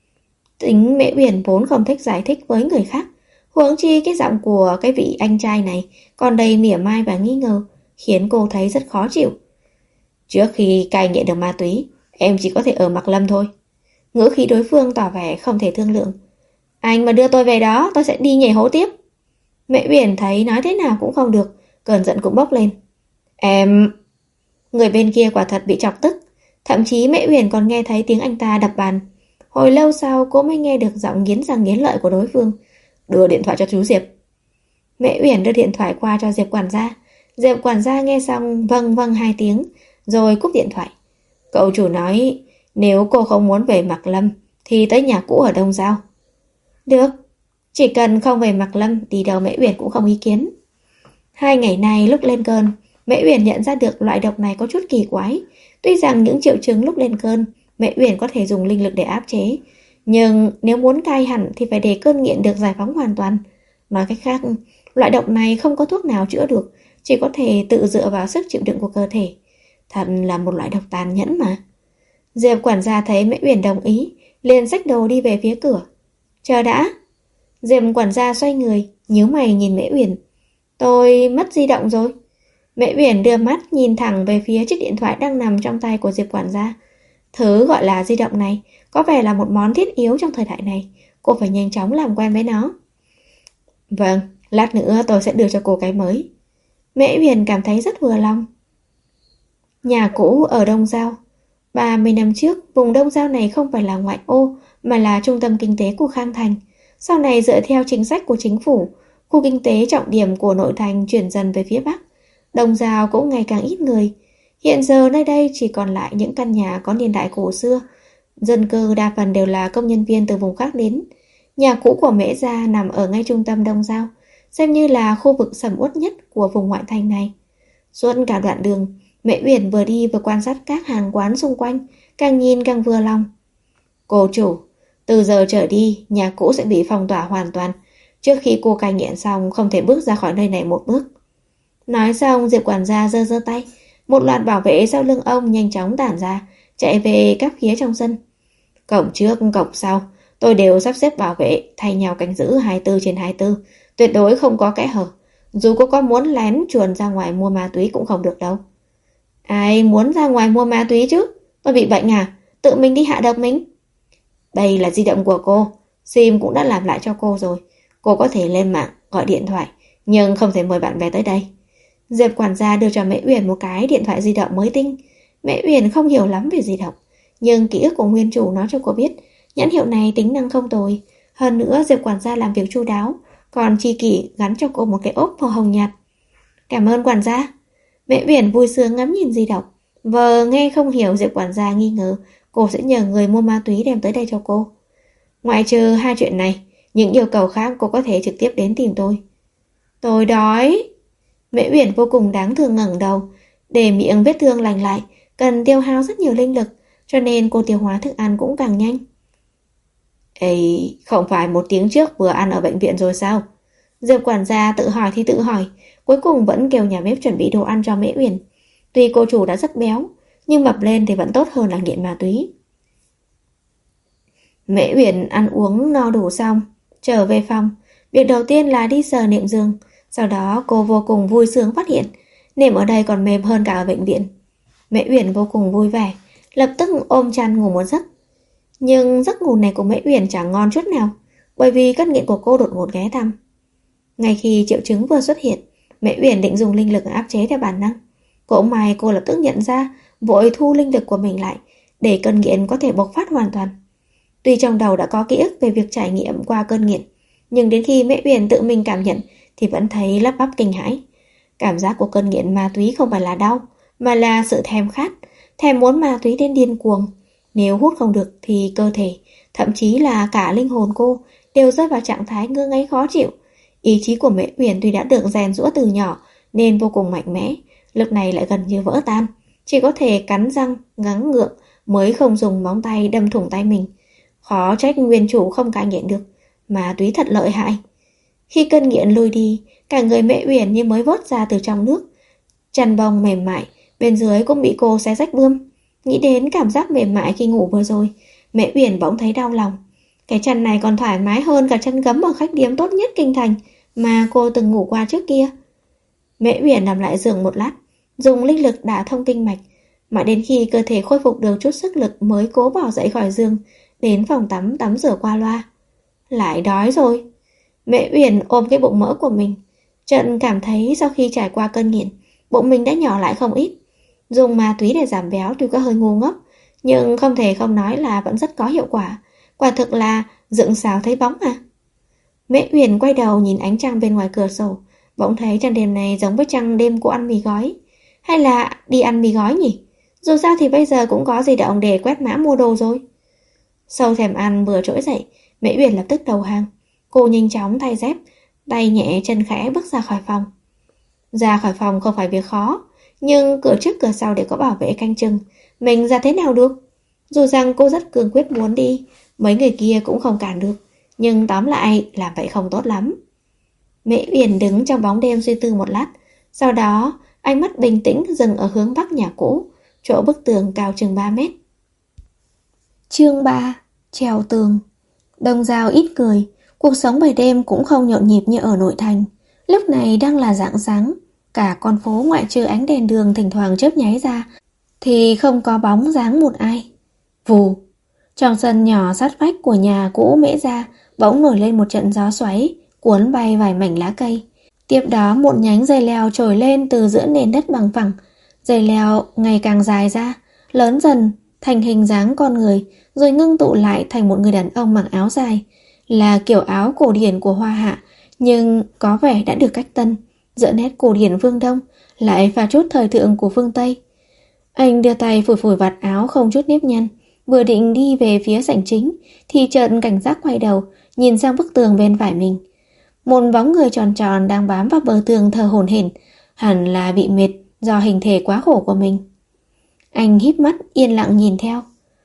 Tính Mễ Uyển vốn không thích giải thích với người khác, huống chi cái giọng của cái vị anh trai này còn đầy mỉa mai và nghi ngờ, khiến cô thấy rất khó chịu. Trước khi cai nghiện được ma túy, em chỉ có thể ở Mạc Lâm thôi. Ngữ khí đối phương tỏ vẻ không thể thương lượng. Anh mà đưa tôi về đó, tôi sẽ đi nhảy hố tiếp. Mễ Uyển thấy nói thế nào cũng không được, cơn giận cũng bốc lên. Em... Người bên kia quả thật bị chọc tức, thậm chí Mễ Uyển còn nghe thấy tiếng anh ta đập bàn. Hồi lâu sau cô mới nghe được giọng nghiến răng nghiến lợi của đối phương. Đưa điện thoại cho chú Diệp. Mễ Uyển đưa điện thoại qua cho Diệp quản gia. Diệp quản gia nghe xong vâng vâng 2 tiếng, rồi cúp điện thoại. Cậu chủ nói nếu cô không muốn về Mạc Lâm thì tới nhà cũ ở Đông Giao. Được, chỉ cần không về Mạc Lâm đi đâu Mễ Uyển cũng không ý kiến. 2 ngày nay lúc lên cơn, Mễ Uyển nhận ra được loại độc này có chút kỳ quái. Tuy rằng những triệu chứng lúc lên cơn, Mễ Uyển có thể dùng linh lực để áp chế, nhưng nếu muốn cai hẳn thì phải để cơn nghiện được giải phóng hoàn toàn. Nói cách khác, loại độc này không có thuốc nào chữa được, chỉ có thể tự dựa vào sức chịu đựng của cơ thể. Thật là một loại độc tàn nhẫn mà. Diệp quản gia thấy Mễ Uyển đồng ý, liền xách đồ đi về phía cửa. Chờ đã. Diệp quản gia xoay người, nhíu mày nhìn Mễ Uyển. Tôi mất di động rồi. Mễ Uyển đưa mắt nhìn thẳng về phía chiếc điện thoại đang nằm trong tay của Diệp quản gia. Thứ gọi là di động này có vẻ là một món thiết yếu trong thời đại này. Cô phải nhanh chóng làm quen với nó. Vâng, lát nữa tôi sẽ đưa cho cô cái mới. Mễ Uyển cảm thấy rất vừa lòng. Nhà cũ ở Đông Giao. 30 năm trước, vùng Đông Giao này không phải là ngoại ô mà là trung tâm kinh tế của Khang Thành. Sau này dựa theo chính sách của chính phủ, khu kinh tế trọng điểm của nội thành chuyển dần về phía Bắc. Đông Giao cũng ngày càng ít người. Hiện giờ nơi đây chỉ còn lại những căn nhà có niên đại cổ xưa. Dân cư đa phần đều là công nhân viên từ vùng khác đến. Nhà cũ của Mễ Gia nằm ở ngay trung tâm Đông Giao, xem như là khu vực sầm uất nhất của vùng ngoại thành này. Suốt cả đoạn đường, Mễ Uyển vừa đi vừa quan sát các hàng quán xung quanh, càng nhìn càng vừa lòng. Cô chủ, từ giờ trở đi, nhà cũ sẽ bị phong tỏa hoàn toàn. Trước khi cô cai nghiện xong, không thể bước ra khỏi nơi này một bước. Nói xong, Diệp quản gia giơ giơ tay. Một loạt bảo vệ sau lưng ông nhanh chóng tản ra, chạy về các phía trong sân. Cổng trước, cổng sau, tôi đều sắp xếp bảo vệ, thay nhau canh giữ 24/24, tuyệt đối không có kẽ hở. Dù cô có muốn lén chuồn ra ngoài mua ma túy cũng không được đâu. Ai muốn ra ngoài mua ma túy chứ? Tôi bị bệnh à? Tự mình đi hạ độc mình. Đây là di động của cô, SIM cũng đã làm lại cho cô rồi. Cô có thể lên mạng, gọi điện thoại, nhưng không thể mời bạn bè tới đây. Diệp quản gia đưa cho Mễ Uyển một cái điện thoại di động mới tinh. Mễ Uyển không hiểu lắm về di động, nhưng ký ức của nguyên chủ nói cho cô biết nhãn hiệu này tính năng không tồi. Hơn nữa Diệp quản gia làm việc chu đáo, còn chi kỷ gắn cho cô một cái ốp màu hồng nhạt. Cảm ơn quản gia. Mễ Uyển vui sướng ngắm nhìn di động. Vờ nghe không hiểu, Diệp quản gia nghi ngờ cô sẽ nhờ người mua ma túy đem tới đây cho cô. Ngoại trừ hai chuyện này, những yêu cầu khác cô có thể trực tiếp đến tìm tôi. Tôi đói. Mễ Uyển vô cùng đáng thương ngẩng đầu. Để miệng vết thương lành lại, cần tiêu hao rất nhiều linh lực, cho nên cô tiêu hóa thức ăn cũng càng nhanh. Ê, không phải 1 tiếng trước vừa ăn ở bệnh viện rồi sao? Diệp quản gia tự hỏi thì tự hỏi, cuối cùng vẫn kêu nhà bếp chuẩn bị đồ ăn cho Mễ Uyển. Tuy cô chủ đã rất béo, nhưng mập lên thì vẫn tốt hơn là nghiện ma túy. Mễ Uyển ăn uống no đủ xong, trở về phòng. Việc đầu tiên là đi sờ nệm giường. Sau đó cô vô cùng vui sướng phát hiện nệm ở đây còn mềm hơn cả ở bệnh viện. Mễ Uyển vô cùng vui vẻ, lập tức ôm chăn ngủ một giấc. Nhưng giấc ngủ này của Mễ Uyển chẳng ngon chút nào, bởi vì cơn nghiện của cô đột ngột ghé thăm. Ngay khi triệu chứng vừa xuất hiện, Mễ Uyển định dùng linh lực áp chế theo bản năng. Cũng may cô lập tức nhận ra, vội thu linh lực của mình lại, để cơn nghiện có thể bộc phát hoàn toàn. Tuy trong đầu đã có ký ức về việc trải nghiệm qua cơn nghiện, nhưng đến khi Mễ Uyển tự mình cảm nhận thì vẫn thấy lắp bắp kinh hãi. Cảm giác của cơn nghiện ma túy không phải là đau, mà là sự thèm khát, thèm muốn ma túy đến điên cuồng. Nếu hút không được thì cơ thể, thậm chí là cả linh hồn cô đều rơi vào trạng thái ngơ ngáy khó chịu. Ý chí của Mễ Uyển tuy đã được rèn giũa từ nhỏ nên vô cùng mạnh mẽ, lúc này lại gần như vỡ tan, chỉ có thể cắn răng gắng gượng mới không dùng móng tay đâm thủng tay mình. Khó trách nguyên chủ không cai nghiện được, ma túy thật lợi hại. Khi cơn nghiện lui đi, cả người Mễ Uyển như mới vớt ra từ trong nước. Chăn bông mềm mại bên dưới cũng bị cô xé rách bươm. Nghĩ đến cảm giác mềm mại khi ngủ vừa rồi, Mễ Uyển bỗng thấy đau lòng. Cái chăn này còn thoải mái hơn cả chăn gấm ở khách điếm tốt nhất kinh thành mà cô từng ngủ qua trước kia. Mễ Uyển nằm lại giường một lát, dùng linh lực đả thông kinh mạch, mãi đến khi cơ thể khôi phục được chút sức lực mới cố bỏ dậy khỏi giường, đến phòng tắm tắm rửa qua loa. Lại đói rồi. Mễ Uyển ôm cái bụng mỡ của mình, chợt cảm thấy sau khi trải qua cơn nghiện, bụng mình đã nhỏ lại không ít. Dùng ma túy để giảm béo tuy có hơi ngu ngốc, nhưng không thể không nói là vẫn rất có hiệu quả. Quả thực là dựng xào thấy bóng à. Mễ Uyển quay đầu nhìn ánh trăng bên ngoài cửa sổ, bỗng thấy trăng đêm này giống với trăng đêm cô ăn mì gói. Hay là đi ăn mì gói nhỉ? Dù sao thì bây giờ cũng có di động để quét mã mua đồ rồi. Sâu thèm ăn vừa trỗi dậy, Mễ Uyển lập tức đầu hàng. Cô nhanh chóng thay dép, tay nhẹ chân khẽ bước ra khỏi phòng. Ra khỏi phòng không phải việc khó, Nhưng cửa trước cửa sau đều có bảo vệ canh chừng, mình ra thế nào được? Dù rằng cô rất cương quyết muốn đi, mấy người kia cũng không cản được, nhưng tóm lại làm vậy không tốt lắm. Mễ Uyển đứng trong bóng đêm suy tư một lát, sau đó ánh mắt bình tĩnh dừng ở hướng bắc nhà cũ, chỗ bức tường cao chừng 3 mét. Chương 3: Trèo tường. Đông Giao ít cười, cuộc sống buổi đêm cũng không nhộn nhịp như ở nội thành. Lúc này đang là rạng sáng, cả con phố ngoại trừ ánh đèn đường thỉnh thoảng chớp nháy ra thì không có bóng dáng một ai. Vù, trong sân nhỏ sát vách của nhà cũ Mễ gia bỗng nổi lên một trận gió xoáy, cuốn bay vài mảnh lá cây. Tiếp đó một nhánh dây leo trồi lên từ giữa nền đất bằng phẳng. Dây leo ngày càng dài ra, lớn dần thành hình dáng con người, rồi ngưng tụ lại thành một người đàn ông mặc áo dài, là kiểu áo cổ điển của Hoa Hạ, nhưng có vẻ đã được cách tân, giữa nét cổ điển phương Đông lại pha chút thời thượng của phương Tây. Anh đưa tay phủi phủi vạt áo không chút nếp nhăn, vừa định đi về phía sảnh chính thì chợt cảnh giác quay đầu, nhìn sang bức tường bên phải mình. Một bóng người tròn tròn đang bám vào bờ tường thở hổn hển, hẳn là bị mệt do hình thể quá khổ của mình. Anh híp mắt yên lặng nhìn theo.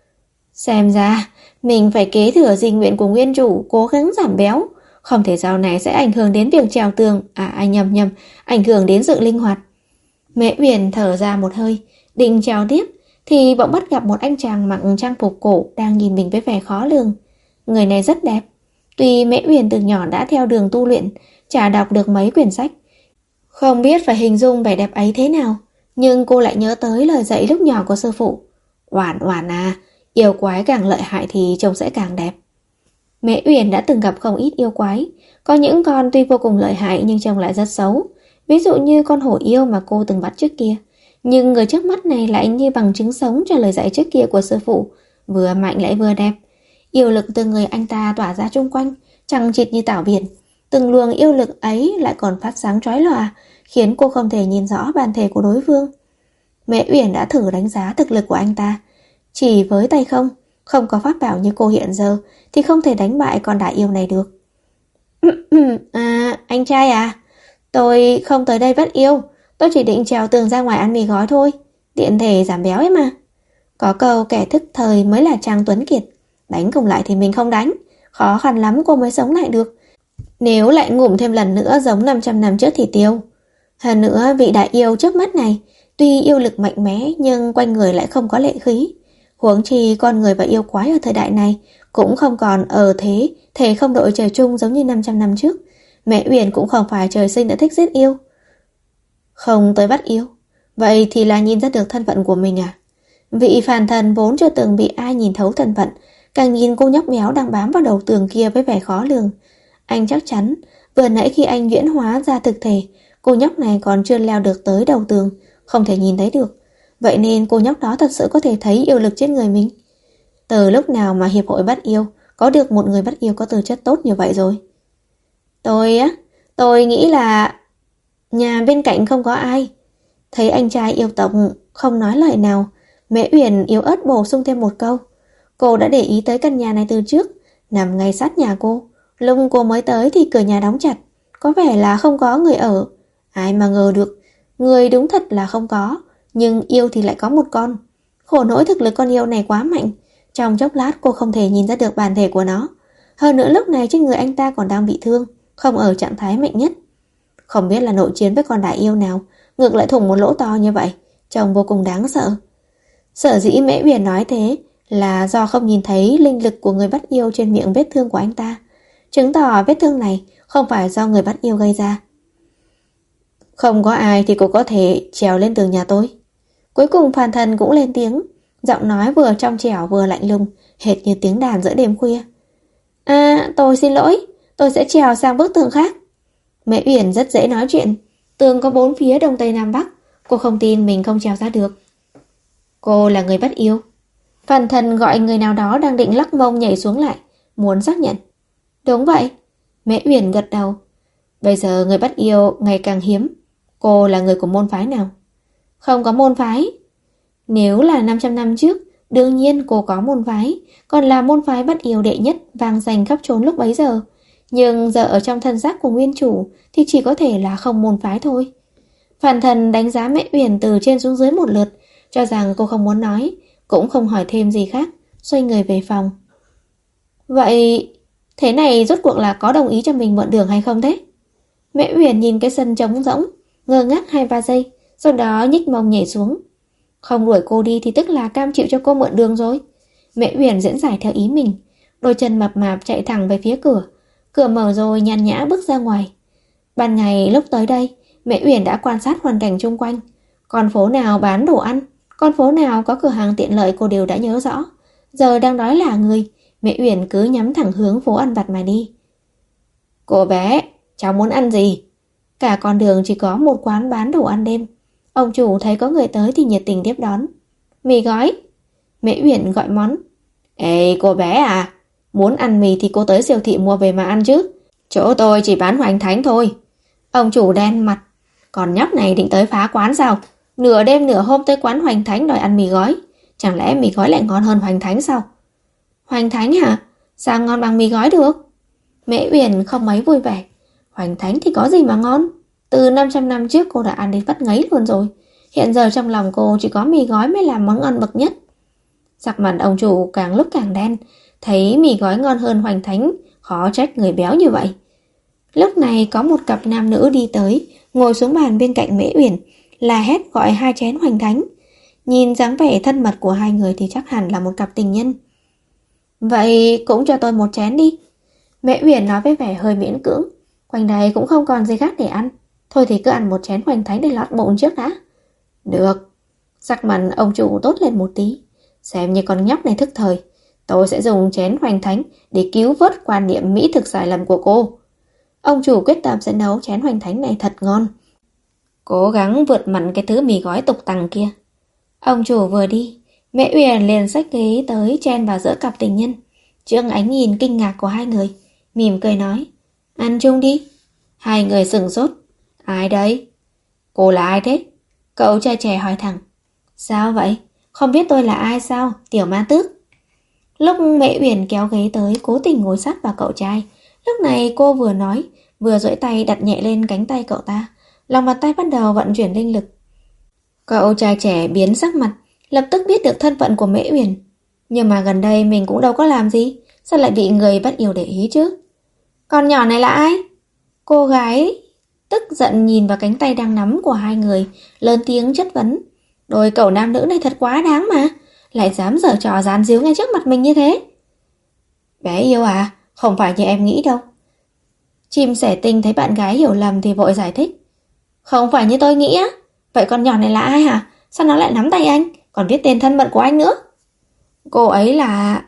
Xem ra mình phải kế thừa di nguyện của nguyên chủ, cố gắng giảm béo, không thể sau này sẽ ảnh hưởng đến việc trèo tường, nhầm, ảnh hưởng đến sự linh hoạt. Mễ Uyển thở ra một hơi, định trèo tiếp thì bỗng bắt gặp một anh chàng mặc trang phục cổ đang nhìn mình với vẻ khó lường. Người này rất đẹp. Tuy Mễ Uyển từ nhỏ đã theo đường tu luyện, chả đọc được mấy quyển sách, không biết phải hình dung vẻ đẹp ấy thế nào, nhưng cô lại nhớ tới lời dạy lúc nhỏ của sư phụ. Oản oản à, yêu quái càng lợi hại thì trông sẽ càng đẹp. Mễ Uyển đã từng gặp không ít yêu quái, có những con tuy vô cùng lợi hại nhưng trông lại rất xấu, ví dụ như con hổ yêu mà cô từng bắt trước kia. Nhưng người trước mắt này lại như bằng chứng sống cho lời dạy trước kia của sư phụ, vừa mạnh lại vừa đẹp. Yêu lực từ người anh ta tỏa ra chung quanh, chằng chịt như tảo biển. Từng luồng yêu lực ấy lại còn phát sáng chói lòa, khiến cô không thể nhìn rõ bản thể của đối phương. Mễ Uyển đã thử đánh giá thực lực của anh ta. Chỉ với tay không có pháp bảo như cô hiện giờ thì không thể đánh bại con đại yêu này được. Anh trai à, tôi không tới đây bắt yêu, tôi chỉ định trèo tường ra ngoài ăn mì gói thôi, tiện thể giảm béo ấy mà. Có câu kẻ thức thời mới là Trang Tuấn Kiệt, đánh không lại thì mình không đánh, khó khăn lắm cô mới sống lại được. Nếu lại ngủm thêm lần nữa giống 500 năm trước thì tiêu. Hơn nữa vị đại yêu trước mắt này tuy yêu lực mạnh mẽ nhưng quanh người lại không có lệ khí. Huống chi con người và yêu quái ở thời đại này cũng không còn ở thế thể không đội trời chung giống như 500 năm trước. Mẹ Uyển cũng không phải trời sinh đã thích giết yêu. Không tới bắt yêu, vậy thì là nhìn ra được thân phận của mình à? Vị phàm thần vốn chưa từng bị ai nhìn thấu thân phận, càng nhìn cô nhóc béo đang bám vào đầu tường kia với vẻ khó lường. Anh chắc chắn vừa nãy khi anh huyễn hóa ra thực thể, cô nhóc này còn chưa leo được tới đầu tường, không thể nhìn thấy được. Vậy nên cô nhóc đó thật sự có thể thấy yêu lực trên người mình. Từ lúc nào mà hiệp hội bắt yêu có được một người bắt yêu có tư chất tốt như vậy rồi? Tôi nghĩ là nhà bên cạnh không có ai. Thấy anh trai yêu tộc không nói lời nào, Mễ Uyển yếu ớt bổ sung thêm một câu. Cô đã để ý tới căn nhà này từ trước, nằm ngay sát nhà cô. Lúc cô mới tới thì cửa nhà đóng chặt, có vẻ là không có người ở. Ai mà ngờ được, người đúng thật là không có, nhưng yêu thì lại có một con. Khổ nỗi thực lực con yêu này quá mạnh, trong chốc lát cô không thể nhìn ra được bản thể của nó. Hơn nữa lúc này trên người anh ta còn đang bị thương, không ở trạng thái mạnh nhất. Không biết là nội chiến với con đại yêu nào ngược lại thủng một lỗ to như vậy, trông vô cùng đáng sợ. Sở dĩ Mễ Uyển nói thế là do không nhìn thấy linh lực của người bắt yêu trên miệng vết thương của anh ta, chứng tỏ vết thương này không phải do người bắt yêu gây ra. Không có ai thì cô có thể trèo lên tường nhà tôi. Cuối cùng phàn thần cũng lên tiếng, giọng nói vừa trong trẻo vừa lạnh lùng, hệt như tiếng đàn giữa đêm khuya. Tôi xin lỗi, tôi sẽ trèo sang bức tường khác. Mễ Uyển rất dễ nói chuyện, tường có 4 phía đông tây nam bắc, cô không tin mình không trèo ra được. Cô là người bắt yêu. Phàn thần gọi người nào đó đang định lắc mông nhảy xuống lại, muốn xác nhận. Đúng vậy. Mễ Uyển gật đầu. Bây giờ người bắt yêu ngày càng hiếm. Cô là người của môn phái nào? Không có môn phái. Nếu là 500 năm trước, đương nhiên cô có môn phái, còn là môn phái bắt yêu đệ nhất vang danh khắp trốn lúc bấy giờ. Nhưng giờ ở trong thân xác của nguyên chủ thì chỉ có thể là không môn phái thôi. Phản Thần đánh giá Mễ Uyển từ trên xuống dưới một lượt, cho rằng cô không muốn nói, cũng không hỏi thêm gì khác, xoay người về phòng. Vậy thế này rốt cuộc là có đồng ý cho mình mượn đường hay không thế? Mễ Uyển nhìn cái sân trống rỗng, ngơ ngác 2-3 giây, sau đó nhích mông nhảy xuống. Không đuổi cô đi thì tức là cam chịu cho cô mượn đường rồi. Mễ Uyển diễn giải theo ý mình, đôi chân mập mạp chạy thẳng về phía cửa. Cửa mở rồi nhàn nhã bước ra ngoài. Ban ngày lúc tới đây, Mễ Uyển đã quan sát hoàn cảnh xung quanh. Con phố nào bán đồ ăn, con phố nào có cửa hàng tiện lợi cô đều đã nhớ rõ. Giờ đang đói là người, Mễ Uyển cứ nhắm thẳng hướng phố ăn vặt mà đi. Cô bé, cháu muốn ăn gì? Cả con đường chỉ có một quán bán đồ ăn đêm. Ông chủ thấy có người tới thì nhiệt tình tiếp đón. Mì gói. Mễ Uyển gọi món. Ê cô bé à, muốn ăn mì thì cô tới siêu thị mua về mà ăn chứ. Chỗ tôi chỉ bán hoành thánh thôi. Ông chủ đen mặt. Còn nhóc này định tới phá quán sao? Nửa đêm nửa hôm tới quán hoành thánh đòi ăn mì gói. Chẳng lẽ mì gói lại ngon hơn hoành thánh sao? Hoành thánh hả? Sao ngon bằng mì gói được? Mễ Uyển không mấy vui vẻ. Hoành thánh thì có gì mà ngon? Từ 500 năm trước cô đã ăn đến vắt ngấy luôn rồi. Hiện giờ trong lòng cô chỉ có mì gói mới là món ngon bậc nhất. Sắc mặt ông chủ càng lúc càng đen. Thấy mì gói ngon hơn hoành thánh, khó trách người béo như vậy. Lúc này có một cặp nam nữ đi tới, ngồi xuống bàn bên cạnh Mễ Uyển, la hét gọi 2 chén hoành thánh. Nhìn dáng vẻ thân mật của hai người thì chắc hẳn là một cặp tình nhân. Vậy cũng cho tôi 1 chén đi. Mễ Uyển nói với vẻ hơi miễn cưỡng. Quanh đây cũng không còn gì khác để ăn. Thôi thì cứ ăn 1 chén hoành thánh để lót bụng trước đã. Được. Sắc mặt ông chủ tốt lên một tí. Xem như con nhóc này thức thời. Tôi sẽ dùng chén hoành thánh để cứu vớt quan niệm mỹ thực sai lầm của cô. Ông chủ quyết tâm sẽ nấu chén hoành thánh này thật ngon. Cố gắng vượt mặn cái thứ mì gói tục tằng kia. Ông chủ vừa đi, Mễ Uyển liền xách ghế tới chen vào giữa cặp tình nhân. Trước ánh nhìn kinh ngạc của hai người, mỉm cười nói. Ăn chung đi. Hai người sửng sốt. Ai đấy? Cô là ai thế? Cậu trai trẻ hỏi thẳng. Sao vậy? Không biết tôi là ai sao? Tiểu ma tước. Lúc Mễ Uyển kéo ghế tới, cố tình ngồi sát vào cậu trai. Lúc này cô vừa nói, vừa duỗi tay đặt nhẹ lên cánh tay cậu ta. Lòng bàn tay bắt đầu vận chuyển linh lực. Cậu trai trẻ biến sắc mặt, lập tức biết được thân phận của Mễ Uyển. Nhưng mà gần đây mình cũng đâu có làm gì, sao lại bị người bắt yêu để ý chứ? Con nhỏ này là ai? Cô gái tức giận nhìn vào cánh tay đang nắm của hai người, lớn tiếng chất vấn. Đôi cậu nam nữ này thật quá đáng mà, lại dám giở trò gián díu ngay trước mặt mình như thế. Bé yêu à, không phải như em nghĩ đâu. Chim sẻ tinh thấy bạn gái hiểu lầm thì vội giải thích. Không phải như tôi nghĩ á. Vậy con nhỏ này là ai hả? Sao nó lại nắm tay anh, còn biết tên thân mật của anh nữa? Cô ấy là...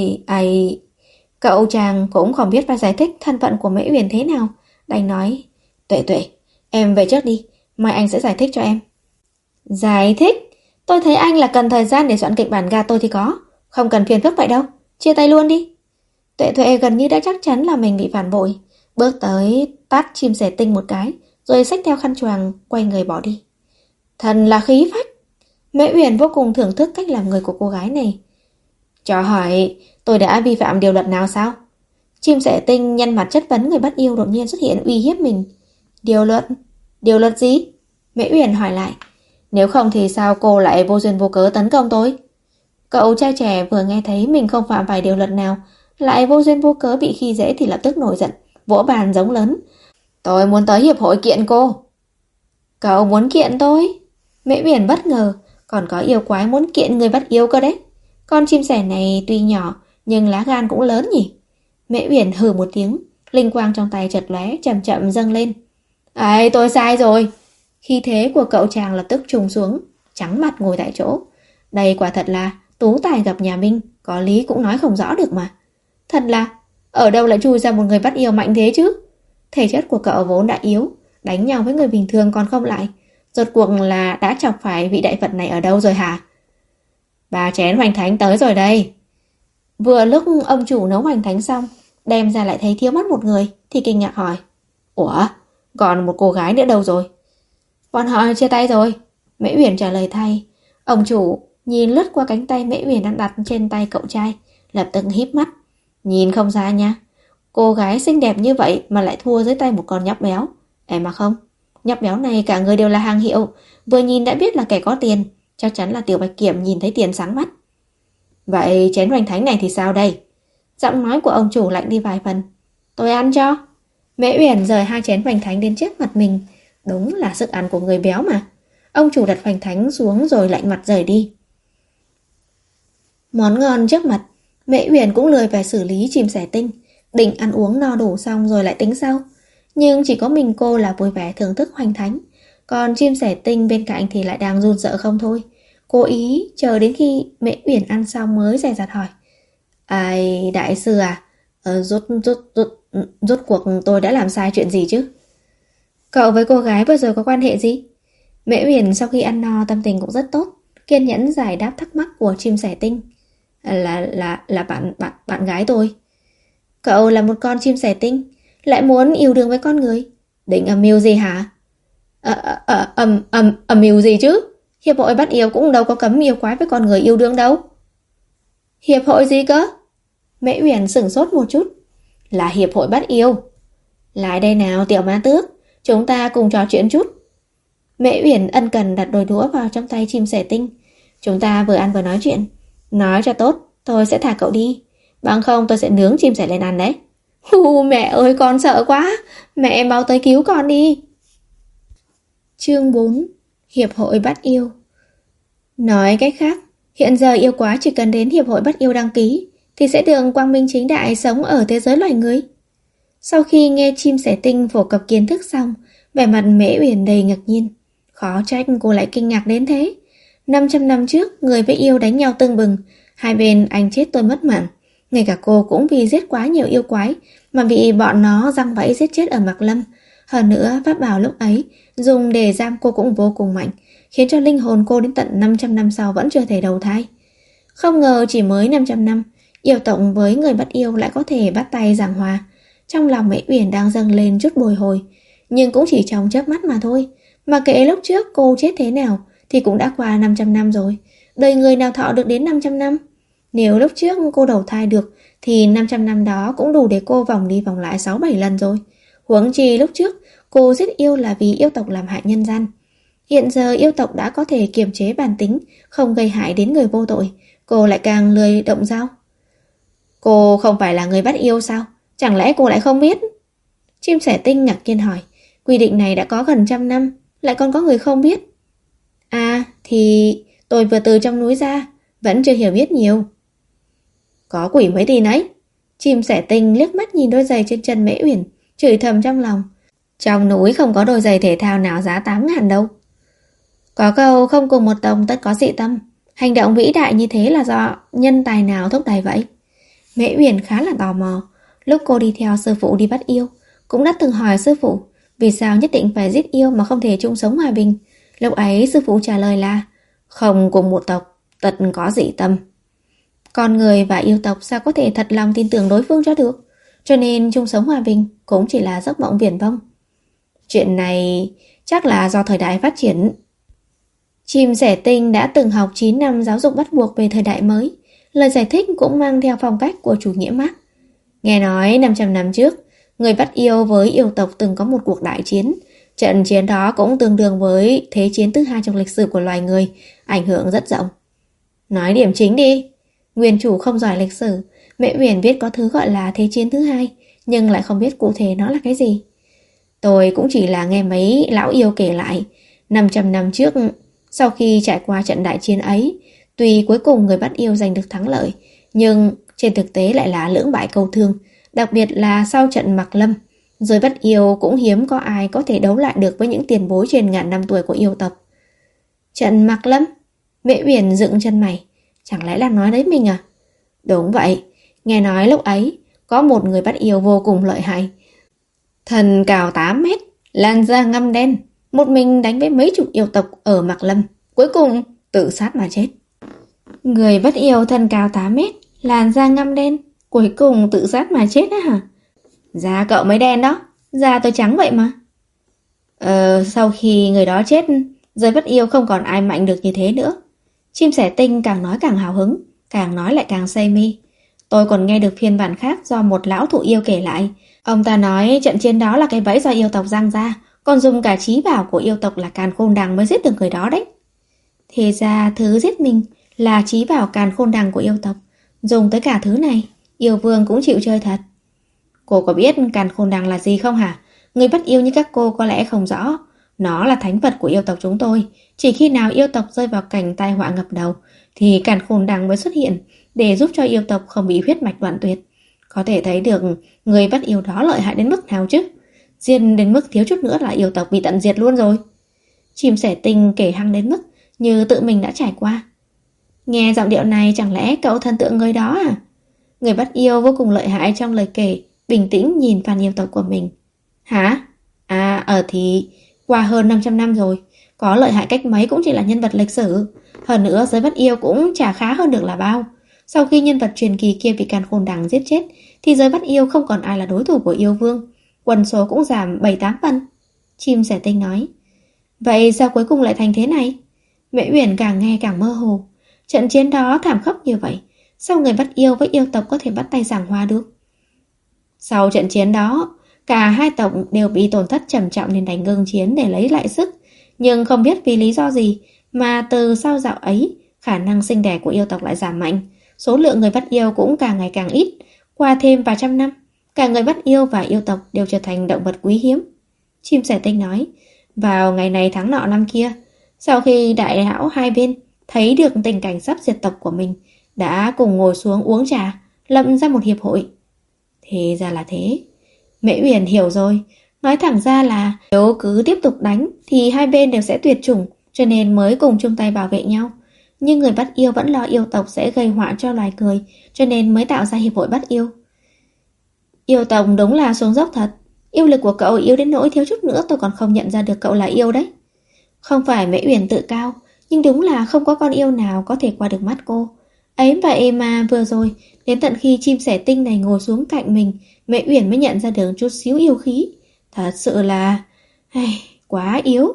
Cậu chàng cũng không biết phải giải thích thân phận của Mễ Uyển thế nào. Đành nói, Tuệ, em về trước đi, mai anh sẽ giải thích cho em. Giải thích? Tôi thấy anh là cần thời gian để soạn kịch bản gạt tôi thì có. Không cần phiền phức vậy đâu, chia tay luôn đi. Tuệ gần như đã chắc chắn là mình bị phản bội. Bước tới tát chim sẻ tinh một cái, rồi xách theo khăn choàng quay người bỏ đi. Thần là khí phách. Mễ Uyển vô cùng thưởng thức cách làm người của cô gái này. Cho hỏi, tôi đã vi phạm điều luật nào sao? Chim sẻ tinh nhăn mặt chất vấn người bắt yêu đột nhiên xuất hiện uy hiếp mình. Điều luật? Điều luật gì? Mễ Uyển hỏi lại. Nếu không thì sao cô lại vô duyên vô cớ tấn công tôi? Cậu trai trẻ vừa nghe thấy mình không phạm phải điều luật nào, lại vô duyên vô cớ bị khi dễ thì lập tức nổi giận, vỗ bàn giống lớn. Tôi muốn tới hiệp hội kiện cô. Cậu muốn kiện tôi? Mễ Uyển bất ngờ, còn có yêu quái muốn kiện người bắt yêu cơ đấy. Con chim sẻ này tuy nhỏ nhưng lá gan cũng lớn nhỉ. Mễ Uyển hừ một tiếng, linh quang trong tay chợt lóe, chậm chậm dâng lên. Ai, tôi sai rồi. Khí thế của cậu chàng lập tức trùng xuống, trắng mặt ngồi tại chỗ. Đây quả thật là tú tài gặp nhà Minh, có lý cũng nói không rõ được mà. Thật là, ở đâu lại chui ra một người bắt yêu mạnh thế chứ? Thể chất của cậu vốn đã yếu, đánh nhau với người bình thường còn không lại. Rốt cuộc là đã chọc phải vị đại Phật này ở đâu rồi hả? 3 chén hoành thánh tới rồi đây. Vừa lúc ông chủ nấu hoành thánh xong, đem ra lại thấy thiếu mất một người, thì kinh ngạc hỏi. Ủa, còn một cô gái nữa đâu rồi? Bọn họ chia tay rồi. Mễ Uyển trả lời thay. Ông chủ nhìn lướt qua cánh tay Mễ Uyển đang đặt trên tay cậu trai, lập tức híp mắt. Nhìn không ra nha, cô gái xinh đẹp như vậy mà lại thua dưới tay một con nhóc béo. Em mà không, nhóc béo này cả người đều là hàng hiệu, vừa nhìn đã biết là kẻ có tiền. Chắc chắn là Tiểu Bạch Kiểm nhìn thấy tiền sáng mắt. Vậy chén hoành thánh này thì sao đây? Giọng nói của ông chủ lạnh đi vài phần. Tôi ăn cho. Mễ Uyển rời 2 chén hoành thánh đến trước mặt mình. Đúng là sức ăn của người béo mà. Ông chủ đặt hoành thánh xuống rồi lạnh mặt rời đi. Món ngon trước mặt, Mễ Uyển cũng lười về xử lý chim sẻ tinh, định ăn uống no đủ xong rồi lại tính sau. Nhưng chỉ có mình cô là vui vẻ thưởng thức hoành thánh, còn chim sẻ tinh bên cạnh thì lại đang run sợ không thôi. Cố ý chờ đến khi Mễ Uyển ăn xong mới dè dặt hỏi. Ai, đại sư à? Rốt cuộc tôi đã làm sai chuyện gì chứ? Cậu với cô gái vừa rồi có quan hệ gì? Mễ Uyển sau khi ăn no tâm tình cũng rất tốt, kiên nhẫn giải đáp thắc mắc của chim sẻ tinh. Là bạn gái tôi. Cậu là một con chim sẻ tinh, lại muốn yêu đương với con người, định âm mưu gì hả? Âm mưu gì chứ? Hiệp hội bắt yêu cũng đâu có cấm yêu quái với con người yêu đương đâu. Hiệp hội gì cơ? Mễ Uyển sửng sốt một chút. Là hiệp hội bắt yêu. Lại đây nào Tiểu Ma Tước, chúng ta cùng trò chuyện chút. Mễ Uyển ân cần đặt đôi đũa vào trong tay chim sẻ tinh. Chúng ta vừa ăn vừa nói chuyện. Nói cho tốt, tôi sẽ thả cậu đi. Bằng không tôi sẽ nướng chim sẻ lên ăn đấy. Mẹ ơi, con sợ quá. Mẹ mau tới cứu con đi. Chương 4. Hiệp hội bắt yêu. Nói cách khác, hiện giờ yêu quái chỉ cần đến hiệp hội bắt yêu đăng ký thì sẽ được quang minh chính đại sống ở thế giới loài người. Sau khi nghe chim sẻ tinh phổ cập kiến thức xong, vẻ mặt Mễ Uyển đầy ngạc nhiên. Khó trách cô lại kinh ngạc đến thế. 500 năm trước, người với yêu đánh nhau tưng bừng, hai bên anh chết tôi mất mạng. Ngay cả cô cũng vì giết quá nhiều yêu quái mà bị bọn nó giăng bẫy giết chết ở Mạc Lâm. Hơn nữa, pháp bảo lúc ấy dùng để giam cô cũng vô cùng mạnh, khiến cho linh hồn cô đến tận 500 năm sau vẫn chưa thể đầu thai. Không ngờ chỉ mới 500 năm, yêu tộc với người bắt yêu lại có thể bắt tay giảng hòa. Trong lòng Mễ Uyển đang dâng lên chút bồi hồi, nhưng cũng chỉ trong chớp mắt mà thôi. Mà kệ lúc trước cô chết thế nào thì cũng đã qua 500 năm rồi. Đời người nào thọ được đến 500 năm? Nếu lúc trước cô đầu thai được thì 500 năm đó cũng đủ để cô vòng đi vòng lại 6-7 lần rồi. Huống chi lúc trước cô giết yêu là vì yêu tộc làm hại nhân gian. Hiện giờ yêu tộc đã có thể kiềm chế bản tính, không gây hại đến người vô tội, cô lại càng lười động dao. Cô không phải là người bắt yêu sao? Chẳng lẽ cô lại không biết? Chim sẻ tinh ngạc nhiên hỏi. Quy định này đã có gần 100 năm, lại còn có người không biết. À, thì tôi vừa từ trong núi ra, vẫn chưa hiểu biết nhiều. Có quỷ mấy tin ấy. Chim sẻ tinh liếc mắt nhìn đôi giày trên chân Mễ Uyển, chửi thầm trong lòng. Trong núi không có đôi giày thể thao nào giá 8.000 đâu. Có câu không cùng một tông tất có dị tâm. Hành động vĩ đại như thế là do nhân tài nào thúc đẩy vậy? Mễ Uyển khá là tò mò. Lúc cô đi theo sư phụ đi bắt yêu, cũng đã từng hỏi sư phụ vì sao nhất định phải giết yêu mà không thể chung sống hòa bình. Lúc ấy sư phụ trả lời là không cùng một tộc, tất có dị tâm. Con người và yêu tộc sao có thể thật lòng tin tưởng đối phương cho được? Cho nên chung sống hòa bình cũng chỉ là giấc mộng viển vông. Chuyện này chắc là do thời đại phát triển. Chim sẻ tinh đã từng học 9 năm giáo dục bắt buộc về thời đại mới. Lời giải thích cũng mang theo phong cách của chủ nghĩa Mác. Nghe nói 500 năm trước, người bắt yêu với yêu tộc từng có một cuộc đại chiến. Trận chiến đó cũng tương đương với thế chiến thứ 2 trong lịch sử của loài người, ảnh hưởng rất rộng. Nói điểm chính đi. Nguyên chủ không giỏi lịch sử, Mễ Uyển biết có thứ gọi là thế chiến thứ 2, nhưng lại không biết cụ thể nó là cái gì. Tôi cũng chỉ là nghe mấy lão yêu kể lại, 500 năm trước, sau khi trải qua trận đại chiến ấy, tuy cuối cùng người bắt yêu giành được thắng lợi, nhưng trên thực tế lại là lưỡng bại câu thương, đặc biệt là sau trận Mạc Lâm. Rồi bắt yêu cũng hiếm có ai có thể đấu lại được với những tiền bối trên ngàn năm tuổi của yêu tộc. Trận Mạc Lâm? Mễ Uyển dựng chân mày. Chẳng lẽ là nói đấy mình à? Đúng vậy, nghe nói lúc ấy có một người bắt yêu vô cùng lợi hại. Thần cao 8 mét, làn da ngăm đen, một mình đánh với mấy chục yêu tộc ở Mạc Lâm, cuối cùng tự sát mà chết. Người bắt yêu thân cao 8 mét, làn da ngăm đen, cuối cùng tự sát mà chết á hả? Da cậu mới đen đó, da tôi trắng vậy mà. Sau khi người đó chết, giới bắt yêu không còn ai mạnh được như thế nữa. Chim sẻ tinh càng nói càng hào hứng, càng nói lại càng say mê. Tôi còn nghe được phiên bản khác do một lão thụ yêu kể lại. Ông ta nói trận chiến đó là cái bẫy do yêu tộc giăng ra, Còn dùng cả trí bảo của yêu tộc là Càn Khôn Đằng mới giết được người đó đấy. Thì ra thứ giết mình là trí bảo Càn Khôn Đằng của yêu tộc. Dùng tới cả thứ này, yêu vương cũng chịu chơi thật. Cô có biết Càn Khôn Đằng là gì không hả? Người bắt yêu như các cô có lẽ không rõ. Nó là thánh vật của yêu tộc chúng tôi. Chỉ khi nào yêu tộc rơi vào cảnh tai họa ngập đầu thì Càn Khôn Đằng mới xuất hiện để giúp cho yêu tộc không bị huyết mạch đoạn tuyệt. Có thể thấy được người bắt yêu đó lợi hại đến mức nào chứ. Diên đến mức thiếu chút nữa là yêu tộc bị tận diệt luôn rồi. Chim sẻ tinh kể hăng đến mức như tự mình đã trải qua. Nghe giọng điệu này chẳng lẽ cậu thần tượng người đó à? Người bắt yêu vô cùng lợi hại trong lời kể, bình tĩnh nhìn fan yêu tộc của mình. Hả? Thì qua hơn 500 năm rồi, có lợi hại cách mấy cũng chỉ là nhân vật lịch sử. Hơn nữa giới bắt yêu cũng chả khá hơn được là bao. Sau khi nhân vật truyền kỳ kia bị Càn Khôn Đằng giết chết thì giới bắt yêu không còn ai là đối thủ của yêu vương. Quân số cũng giảm 7-8 phần. Chim sẻ tinh nói. Vậy sao cuối cùng lại thành thế này? Mễ Uyển càng nghe càng mơ hồ. Trận chiến đó thảm khốc như vậy, sao người bắt yêu với yêu tộc có thể bắt tay giảng hòa được? Sau trận chiến đó, cả hai tộc đều bị tổn thất trầm trọng nên đành ngưng chiến để lấy lại sức. Nhưng không biết vì lý do gì mà từ sau dạo ấy, khả năng sinh đẻ của yêu tộc lại giảm mạnh. Số lượng người bắt yêu cũng càng ngày càng ít. Qua thêm vài trăm năm, cả người bắt yêu và yêu tộc đều trở thành động vật quý hiếm. Chim sẻ tinh nói, vào ngày này tháng nọ năm kia, sau khi đại lão hai bên thấy được tình cảnh sắp diệt tộc của mình, đã cùng ngồi xuống uống trà, lập ra một hiệp hội. Thì ra là thế. Mễ Uyển hiểu rồi. Nói thẳng ra là nếu cứ tiếp tục đánh thì hai bên đều sẽ tuyệt chủng, cho nên mới cùng chung tay bảo vệ nhau. Nhưng người bắt yêu vẫn lo yêu tộc sẽ gây họa cho loài người, cho nên mới tạo ra hiệp hội bắt yêu. Yêu tộc đúng là xuống dốc thật. Yêu lực của cậu yếu đến nỗi thiếu chút nữa tôi còn không nhận ra được cậu là yêu đấy. Không phải Mễ Uyển tự cao, nhưng đúng là không có con yêu nào có thể qua được mắt cô. Ấy vậy mà vừa rồi, đến tận khi chim sẻ tinh này ngồi xuống cạnh mình, Mễ Uyển mới nhận ra được chút xíu yêu khí. Thật sự là... quá yếu.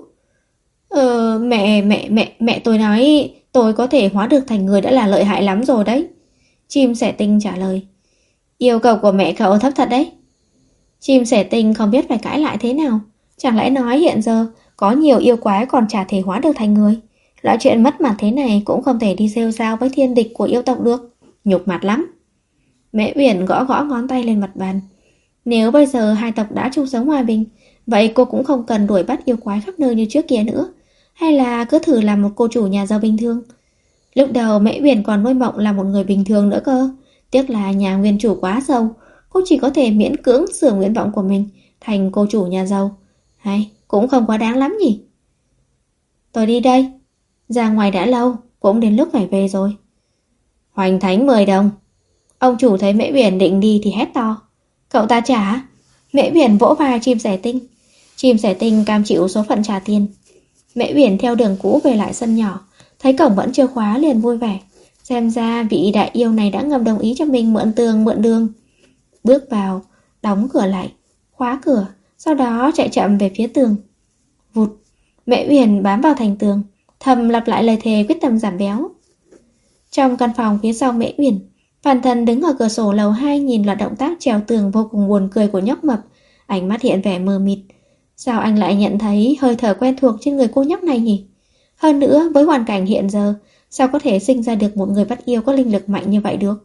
Mẹ tôi nói tôi có thể hóa được thành người đã là lợi hại lắm rồi đấy. Chim sẻ tinh trả lời. Yêu cầu của mẹ cậu thấp thật đấy. Chim sẻ tinh không biết phải cãi lại thế nào. Chẳng lẽ nói hiện giờ có nhiều yêu quái còn chả thể hóa được thành người. Loại chuyện mất mặt thế này cũng không thể đi rêu rao với thiên địch của yêu tộc được. Nhục mặt lắm. Mễ Uyển gõ gõ ngón tay lên mặt bàn. Nếu bây giờ hai tộc đã chung sống hòa bình, vậy cô cũng không cần đuổi bắt yêu quái khắp nơi như trước kia nữa. Hay là cứ thử làm một cô chủ nhà giàu bình thường. Lúc đầu Mễ Uyển còn nuôi mộng là một người bình thường nữa cơ. Tiếc là nhà nguyên chủ quá giàu, cô chỉ có thể miễn cưỡng sửa nguyện vọng của mình thành cô chủ nhà giàu. Cũng không quá đáng lắm nhỉ. Tôi đi đây. Ra ngoài đã lâu, cũng đến lúc phải về rồi. Hoành thánh 10 đồng. Ông chủ thấy Mễ Uyển định đi thì hét to. Cậu ta trả. Mễ Uyển vỗ vai chim sẻ tinh. Chim sẻ tinh cam chịu số phận trả tiền. Mễ Uyển theo đường cũ về lại sân nhỏ, thấy cổng vẫn chưa khóa liền vui vẻ. Xem ra vị đại yêu này đã ngầm đồng ý cho mình mượn tường mượn đường. Bước vào, đóng cửa lại, khóa cửa, sau đó chạy chậm về phía tường. Vụt, Mễ Uyển bám vào thành tường, thầm lặp lại lời thề quyết tâm giảm béo. Trong căn phòng phía sau Mễ Uyển, Phàn Thần đứng ở cửa sổ lầu 2 nhìn loạt động tác trèo tường vô cùng buồn cười của nhóc mập, ánh mắt hiện vẻ mờ mịt. Sao anh lại nhận thấy hơi thở quen thuộc trên người cô nhóc này nhỉ? Hơn nữa, với hoàn cảnh hiện giờ, sao có thể sinh ra được một người bắt yêu có linh lực mạnh như vậy được?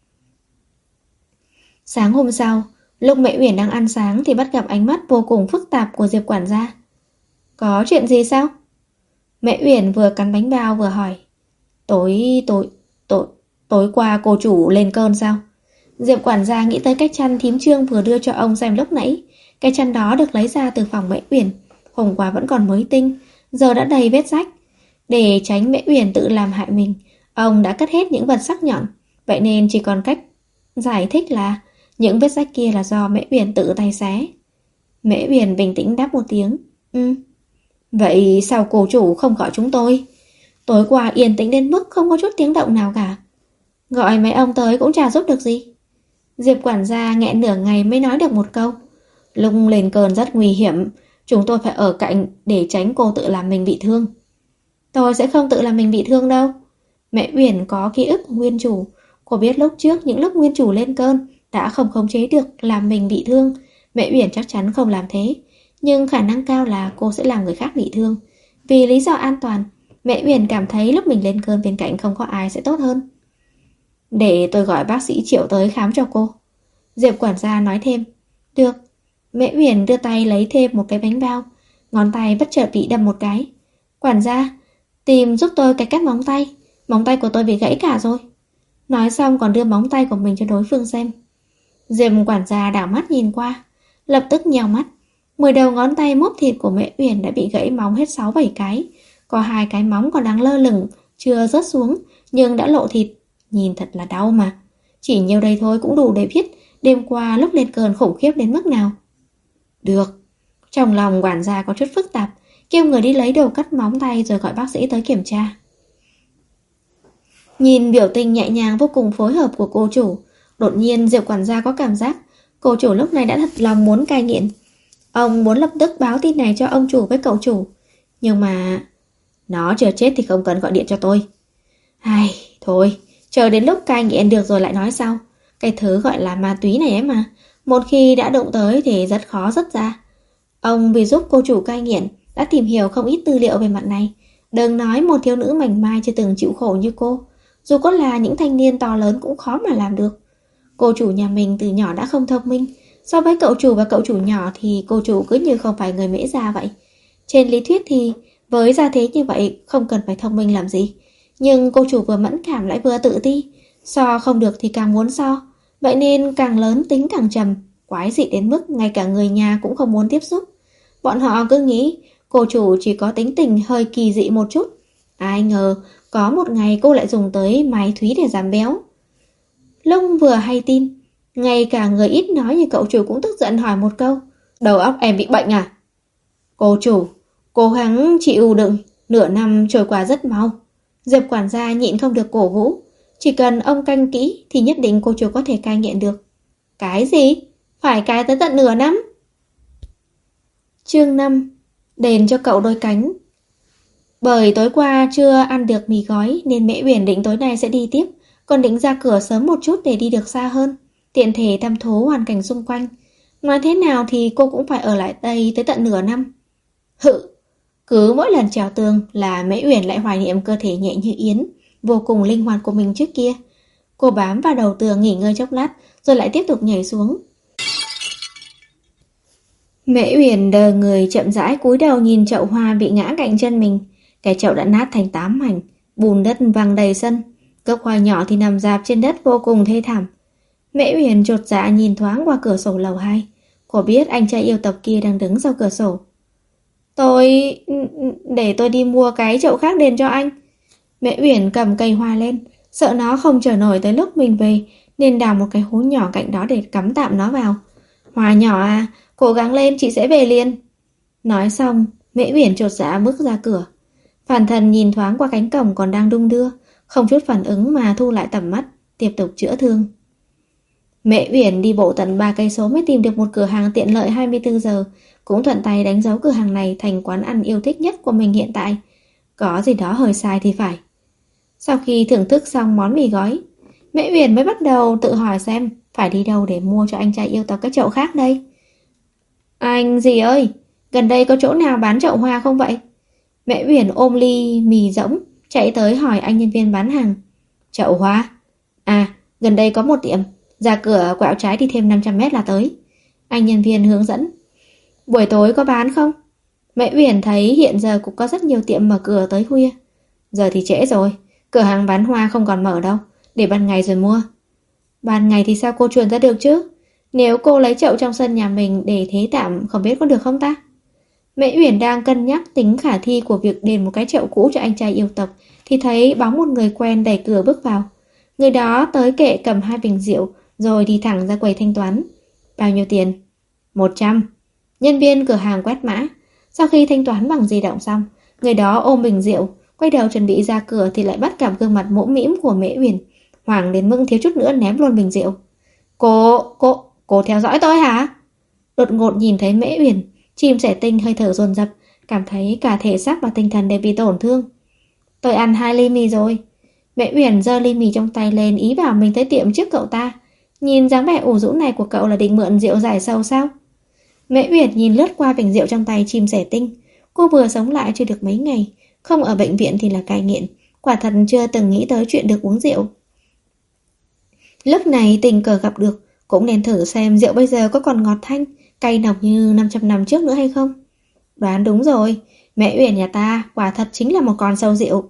Sáng hôm sau, lúc Mễ Uyển đang ăn sáng thì bắt gặp ánh mắt vô cùng phức tạp của Diệp quản gia. Có chuyện gì sao? Mễ Uyển vừa cắn bánh bao vừa hỏi. Tối qua cô chủ lên cơn sao? Diệp quản gia nghĩ tới cái chăn thím Trương vừa đưa cho ông xem lúc nãy. Cái chăn đó được lấy ra từ phòng Mễ Uyển, hôm qua vẫn còn mới tinh, giờ đã đầy vết rách. Để tránh Mễ Uyển tự làm hại mình, ông đã cắt hết những vật sắc nhọn. Vậy nên chỉ còn cách giải thích là những vết rách kia là do Mễ Uyển tự tay xé. Mễ Uyển bình tĩnh đáp một tiếng. Vậy sao cô chủ không gọi chúng tôi? Tối qua yên tĩnh đến mức không có chút tiếng động nào cả. Gọi mấy ông tới cũng chả giúp được gì. Diệp quản gia nghẹn nửa ngày mới nói được một câu. Lúc lên cơn rất nguy hiểm, chúng tôi phải ở cạnh để tránh cô tự làm mình bị thương. Tôi sẽ không tự làm mình bị thương đâu. Mẹ Uyển có ký ức của nguyên chủ. Cô biết lúc trước những lúc nguyên chủ lên cơn đã không khống chế được làm mình bị thương. Mẹ Uyển chắc chắn không làm thế. nhưng khả năng cao là cô sẽ làm người khác bị thương. Vì lý do an toàn, Mễ Uyển cảm thấy lúc mình lên cơn bên cạnh không có ai sẽ tốt hơn. Để tôi gọi bác sĩ Triệu tới khám cho cô, Diệp quản gia nói thêm. Được. Mễ Uyển đưa tay lấy thêm một cái bánh bao, ngón tay bất chợt bị đâm một cái. Quản gia, tìm giúp tôi cái cắt móng tay của tôi bị gãy cả rồi. Nói xong còn đưa móng tay của mình cho đối phương xem. Diệp quản gia đảo mắt nhìn qua, lập tức nhèo mắt. 10 đầu ngón tay mốp thịt của Mễ Uyển đã bị gãy móng hết 6-7 cái. Có 2 cái móng còn đang lơ lửng, chưa rớt xuống, nhưng đã lộ thịt. Nhìn thật là đau mà. Chỉ nhiêu đây thôi cũng đủ để biết đêm qua lúc lên cơn khủng khiếp đến mức nào. Được. Trong lòng quản gia có chút phức tạp, kêu người đi lấy đồ cắt móng tay rồi gọi bác sĩ tới kiểm tra. Nhìn biểu tình nhẹ nhàng vô cùng phối hợp của cô chủ, đột nhiên Diệp quản gia có cảm giác cô chủ lúc này đã thật lòng muốn cai nghiện. Ông muốn lập tức báo tin này cho ông chủ với cậu chủ. Nhưng mà nó chưa chết thì không cần gọi điện cho tôi. Ai, thôi, chờ đến lúc cai nghiện được rồi lại nói sau. Cái thứ gọi là ma túy này ấy mà, một khi đã đụng tới thì rất khó dứt ra. Ông vì giúp cô chủ cai nghiện đã tìm hiểu không ít tư liệu về mặt này. Đừng nói một thiếu nữ mảnh mai chưa từng chịu khổ như cô, dù có là những thanh niên to lớn cũng khó mà làm được. Cô chủ nhà mình từ nhỏ đã không thông minh. So với cậu chủ và cậu chủ nhỏ thì cô chủ cứ như không phải người Mễ gia vậy. Trên lý thuyết thì với gia thế như vậy không cần phải thông minh làm gì. Nhưng cô chủ vừa mẫn cảm lại vừa tự ti. So không được thì càng muốn so. Vậy nên càng lớn tính càng trầm, quái dị đến mức ngay cả người nhà cũng không muốn tiếp xúc. Bọn họ cứ nghĩ cô chủ chỉ có tính tình hơi kỳ dị một chút. Ai ngờ có một ngày cô lại dùng tới Mai Thúy để giảm béo. Lúc vừa hay tin, ngay cả người ít nói như cậu chủ cũng tức giận hỏi một câu. Đầu óc em bị bệnh à? Cô chủ, cố gắng chịu đựng, nửa năm trôi qua rất mau. Diệp quản gia nhịn không được cổ vũ. Chỉ cần ông canh kỹ thì nhất định cô chủ có thể cai nghiện được. Cái gì? Phải cai tới tận nửa năm? Chương 5. Đền cho cậu đôi cánh. Bởi tối qua chưa ăn được mì gói nên Mễ Uyển định tối nay sẽ đi tiếp, còn định ra cửa sớm một chút để đi được xa hơn, tiện thể thăm thú hoàn cảnh xung quanh. Nói thế nào thì cô cũng phải ở lại đây tới tận nửa năm. Hự, cứ mỗi lần trèo tường là Mễ Uyển lại hoài niệm cơ thể nhẹ như yến, vô cùng linh hoạt của mình trước kia. Cô bám vào đầu tường nghỉ ngơi chốc lát, rồi lại tiếp tục nhảy xuống. Mễ Uyển đờ người chậm rãi cúi đầu nhìn chậu hoa bị ngã cạnh chân mình. Cái chậu đã nát thành 8 mảnh, bùn đất văng đầy sân. Cốc hoa nhỏ thì nằm rạp trên đất vô cùng thê thảm. Mễ Uyển chột dạ nhìn thoáng qua cửa sổ lầu 2. Cô biết anh trai yêu tộc kia đang đứng sau cửa sổ. Để tôi đi mua cái chậu khác đền cho anh. Mễ Uyển cầm cây hoa lên, sợ nó không chờ nổi tới lúc mình về, nên đào một cái hố nhỏ cạnh đó để cắm tạm nó vào. Hoa nhỏ à, cố gắng lên, chị sẽ về liền. Nói xong, Mễ Uyển chột dạ bước ra cửa. Phản Thần nhìn thoáng qua cánh cổng còn đang đung đưa, không chút phản ứng mà thu lại tầm mắt, tiếp tục chữa thương. Mễ Uyển đi bộ tận 3 cây số mới tìm được một cửa hàng tiện lợi 24 giờ, cũng thuận tay đánh dấu cửa hàng này thành quán ăn yêu thích nhất của mình hiện tại. Có gì đó hơi sai thì phải. Sau khi thưởng thức xong món mì gói, Mễ Uyển mới bắt đầu tự hỏi xem phải đi đâu để mua cho anh trai yêu tộc cái chậu khác đây. Anh gì ơi, gần đây có chỗ nào bán chậu hoa không vậy? Mễ Uyển ôm ly mì rỗng, chạy tới hỏi anh nhân viên bán hàng. Chậu hoa? À, gần đây có một tiệm, ra cửa quẹo trái đi thêm 500 mét là tới. Anh nhân viên hướng dẫn. Buổi tối có bán không? Mễ Uyển thấy hiện giờ cũng có rất nhiều tiệm mở cửa tới khuya. Giờ thì trễ rồi, cửa hàng bán hoa không còn mở đâu, để ban ngày rồi mua. Ban ngày thì sao cô truyền ra được chứ? Nếu cô lấy chậu trong sân nhà mình để thế tạm không biết có được không ta? Mễ Uyển đang cân nhắc tính khả thi của việc đền một cái chậu cũ cho anh trai yêu tộc thì thấy bóng một người quen đẩy cửa bước vào. Người đó tới kệ cầm 2 bình rượu rồi đi thẳng ra quầy thanh toán. Bao nhiêu tiền? 100. Nhân viên cửa hàng quét mã. Sau khi thanh toán bằng di động xong, người đó ôm bình rượu, quay đầu chuẩn bị ra cửa thì lại bắt gặp gương mặt mũm mĩm của Mễ Uyển, hoảng đến mức thiếu chút nữa ném luôn bình rượu. Cô theo dõi tôi hả? Đột ngột nhìn thấy Mễ Uyển, chim sẻ tinh hơi thở dồn dập, cảm thấy cả thể xác và tinh thần đều bị tổn thương. Tôi ăn 2 ly mì rồi. Mễ Uyển giơ ly mì trong tay lên ý bảo mình tới tiệm trước cậu ta. Nhìn dáng vẻ ủ rũ này của cậu là định mượn rượu giải sầu sao? Mễ Uyển nhìn lướt qua bình rượu trong tay chim sẻ tinh. Cô vừa sống lại chưa được mấy ngày, không ở bệnh viện thì là cai nghiện, quả thật chưa từng nghĩ tới chuyện được uống rượu. Lúc này tình cờ gặp được, cũng nên thử xem rượu bây giờ có còn ngọt thanh, cay nồng như 500 năm trước nữa hay không. Đoán đúng rồi, Mễ Uyển nhà ta quả thật chính là một con sâu rượu.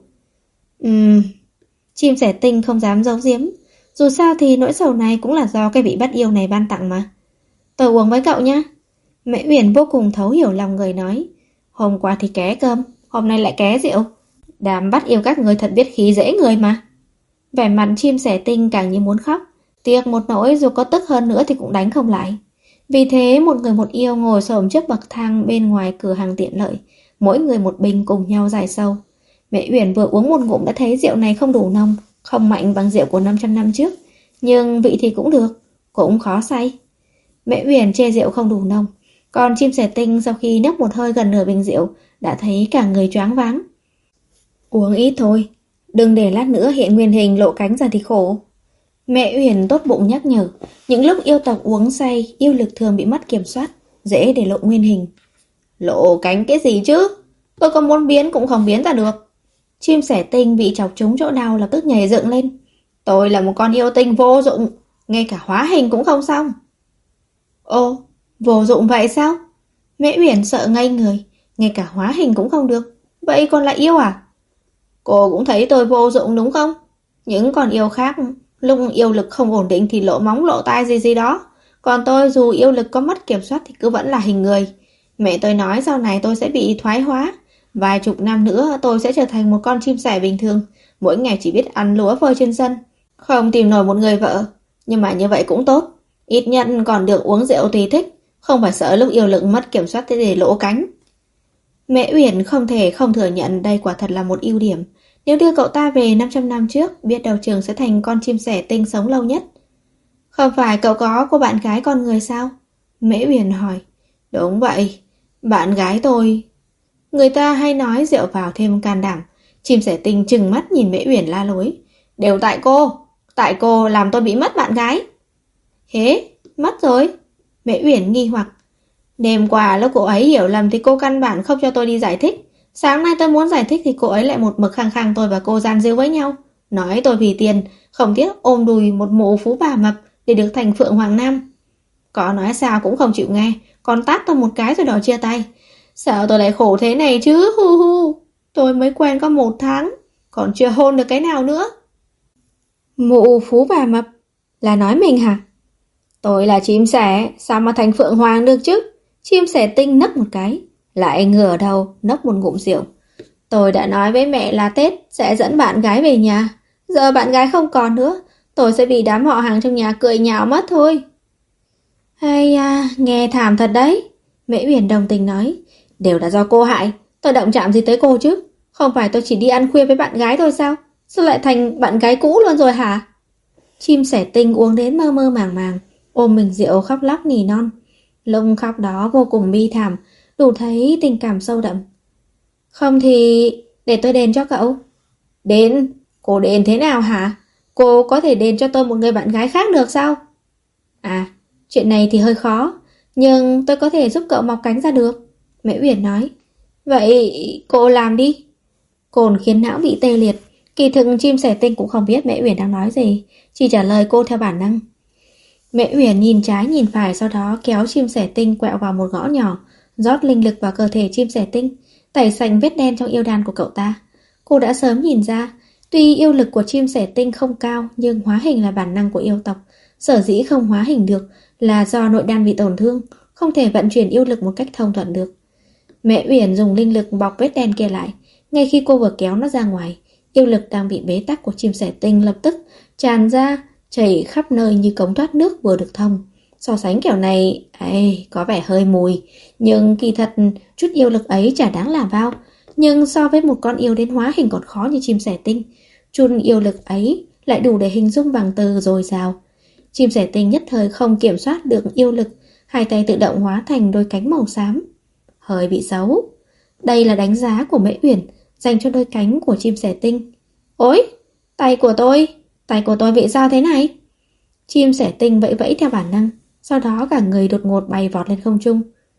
Chim sẻ tinh không dám giấu giếm, dù sao thì nỗi sầu này cũng là do cái vị bắt yêu này ban tặng mà. Tôi uống với cậu nhé. Mễ Uyển vô cùng thấu hiểu lòng người nói. Hôm qua thì ké cơm, hôm nay lại ké rượu. Đám bắt yêu các người thật biết khí dễ người mà. Vẻ mặt chim sẻ tinh càng như muốn khóc. Tiếc một nỗi dù có tức hơn nữa thì cũng đánh không lại. Vì thế một người một yêu ngồi xổm trước bậc thang bên ngoài cửa hàng tiện lợi, mỗi người một bình cùng nhau giải sâu. Mẹ Uyển vừa uống một ngụm đã thấy rượu này không đủ nồng, không mạnh bằng rượu của 500 năm trước, nhưng vị thì cũng được, cũng khó say. Mẹ Uyển chê rượu không đủ nồng, còn chim sẻ tinh sau khi nhấp một hơi gần nửa bình rượu đã thấy cả người choáng váng. Uống ít thôi, đừng để lát nữa hiện nguyên hình lộ cánh ra thì khổ. Mẹ Uyển tốt bụng nhắc nhở, những lúc yêu tộc uống say, yêu lực thường bị mất kiểm soát, dễ để lộ nguyên hình. Lộ cánh cái gì chứ? Tôi có muốn biến cũng không biến ra được. Chim sẻ tinh bị chọc trúng chỗ đau lập tức nhảy dựng lên. Tôi là một con yêu tinh vô dụng, ngay cả hóa hình cũng không xong. Ô, vô dụng vậy sao? Mẹ Uyển sợ ngây người, ngay cả hóa hình cũng không được. Vậy còn là yêu à? Cô cũng thấy tôi vô dụng đúng không? Những con yêu khác, lúc yêu lực không ổn định thì lộ móng lộ tai gì gì đó. Còn tôi dù yêu lực có mất kiểm soát thì cứ vẫn là hình người. Mẹ tôi nói sau này tôi sẽ bị thoái hóa. Vài chục năm nữa tôi sẽ trở thành một con chim sẻ bình thường, mỗi ngày chỉ biết ăn lúa phơi trên sân, không tìm nổi một người vợ. Nhưng mà như vậy cũng tốt, ít nhất còn được uống rượu tùy thích, không phải sợ lúc yêu lực mất kiểm soát để lỗ cánh. Mẹ Uyển không thể không thừa nhận đây quả thật là một ưu điểm. Nếu đưa cậu ta về 500 năm trước, biết đầu trường sẽ thành con chim sẻ tinh sống lâu nhất. Không phải cậu có cô bạn gái con người sao? Mễ Uyển hỏi. Đúng vậy, bạn gái tôi. Người ta hay nói rượu vào thêm can đảm. Chim sẻ tinh trừng mắt nhìn Mễ Uyển la lối. Đều tại cô làm tôi bị mất bạn gái. Hế, mất rồi. Mễ Uyển nghi hoặc. Đêm qua lúc cô ấy hiểu lầm thì cô căn bản không cho tôi đi giải thích. Sáng nay tôi muốn giải thích thì cô ấy lại một mực khăng khăng tôi và cô gian díu với nhau. Nói tôi vì tiền, không tiếc ôm đùi một mụ phú bà mập để được thành Phượng Hoàng Nam. Có nói sao cũng không chịu nghe, còn tát tôi một cái rồi đòi chia tay. Sao tôi lại khổ thế này chứ, hu hu. Tôi mới quen có 1 tháng, còn chưa hôn được cái nào nữa. Mụ phú bà mập, là nói mình hả? Tôi là chim sẻ, sao mà thành Phượng Hoàng được chứ? Chim sẻ tinh nấc một cái, lại ngửa đầu nấc một ngụm rượu. Tôi đã nói với mẹ là Tết sẽ dẫn bạn gái về nhà. Giờ bạn gái không còn nữa, tôi sẽ bị đám họ hàng trong nhà cười nhạo mất thôi. Hay à, nghe thảm thật đấy. Mễ Uyển đồng tình nói. Đều là do cô hại, tôi động chạm gì tới cô chứ? Không phải tôi chỉ đi ăn khuya với bạn gái thôi sao? Sao lại thành bạn gái cũ luôn rồi hả? Chim sẻ tinh uống đến mơ mơ màng màng, ôm mình rượu khóc lóc nỉ non. Lông khóc đó vô cùng bi thảm, đủ thấy tình cảm sâu đậm. Không thì để tôi đền cho cậu. Đền? Cô đền thế nào hả? Cô có thể đền cho tôi một người bạn gái khác được sao? À, chuyện này thì hơi khó, nhưng tôi có thể giúp cậu mọc cánh ra được. Mễ Uyển nói. Vậy cô làm đi. Cồn khiến não bị tê liệt. Kỳ thực chim sẻ tinh cũng không biết Mễ Uyển đang nói gì, chỉ trả lời cô theo bản năng. Mễ Uyển nhìn trái nhìn phải, sau đó kéo chim sẻ tinh quẹo vào một ngõ nhỏ, rót linh lực vào cơ thể chim sẻ tinh, tẩy sạch vết đen trong yêu đan của cậu ta. Cô đã sớm nhìn ra, tuy yêu lực của chim sẻ tinh không cao, nhưng hóa hình là bản năng của yêu tộc. Sở dĩ không hóa hình được là do nội đan bị tổn thương, không thể vận chuyển yêu lực một cách thông thuận được. Mẹ Uyển dùng linh lực bọc vết đen kia lại. Ngay khi cô vừa kéo nó ra ngoài, yêu lực đang bị bế tắc của chim sẻ tinh lập tức tràn ra, chảy khắp nơi như cống thoát nước vừa được thông. So sánh kiểu này, có vẻ hơi mùi, nhưng kỳ thật chút yêu lực ấy chả đáng là bao. Nhưng so với một con yêu đến hóa hình còn khó như chim sẻ tinh, chút yêu lực ấy lại đủ để hình dung bằng từ dồi dào. Chim sẻ tinh nhất thời không kiểm soát được yêu lực, hai tay tự động hóa thành đôi cánh màu xám. Hơi bị xấu. Đây là đánh giá của Mễ Uyển dành cho đôi cánh của chim sẻ tinh. Ôi, tay của tôi bị sao thế này? Chim sẻ tinh vẫy vẫy theo bản năng, sau đó cả người đột ngột bay vọt lên không trung.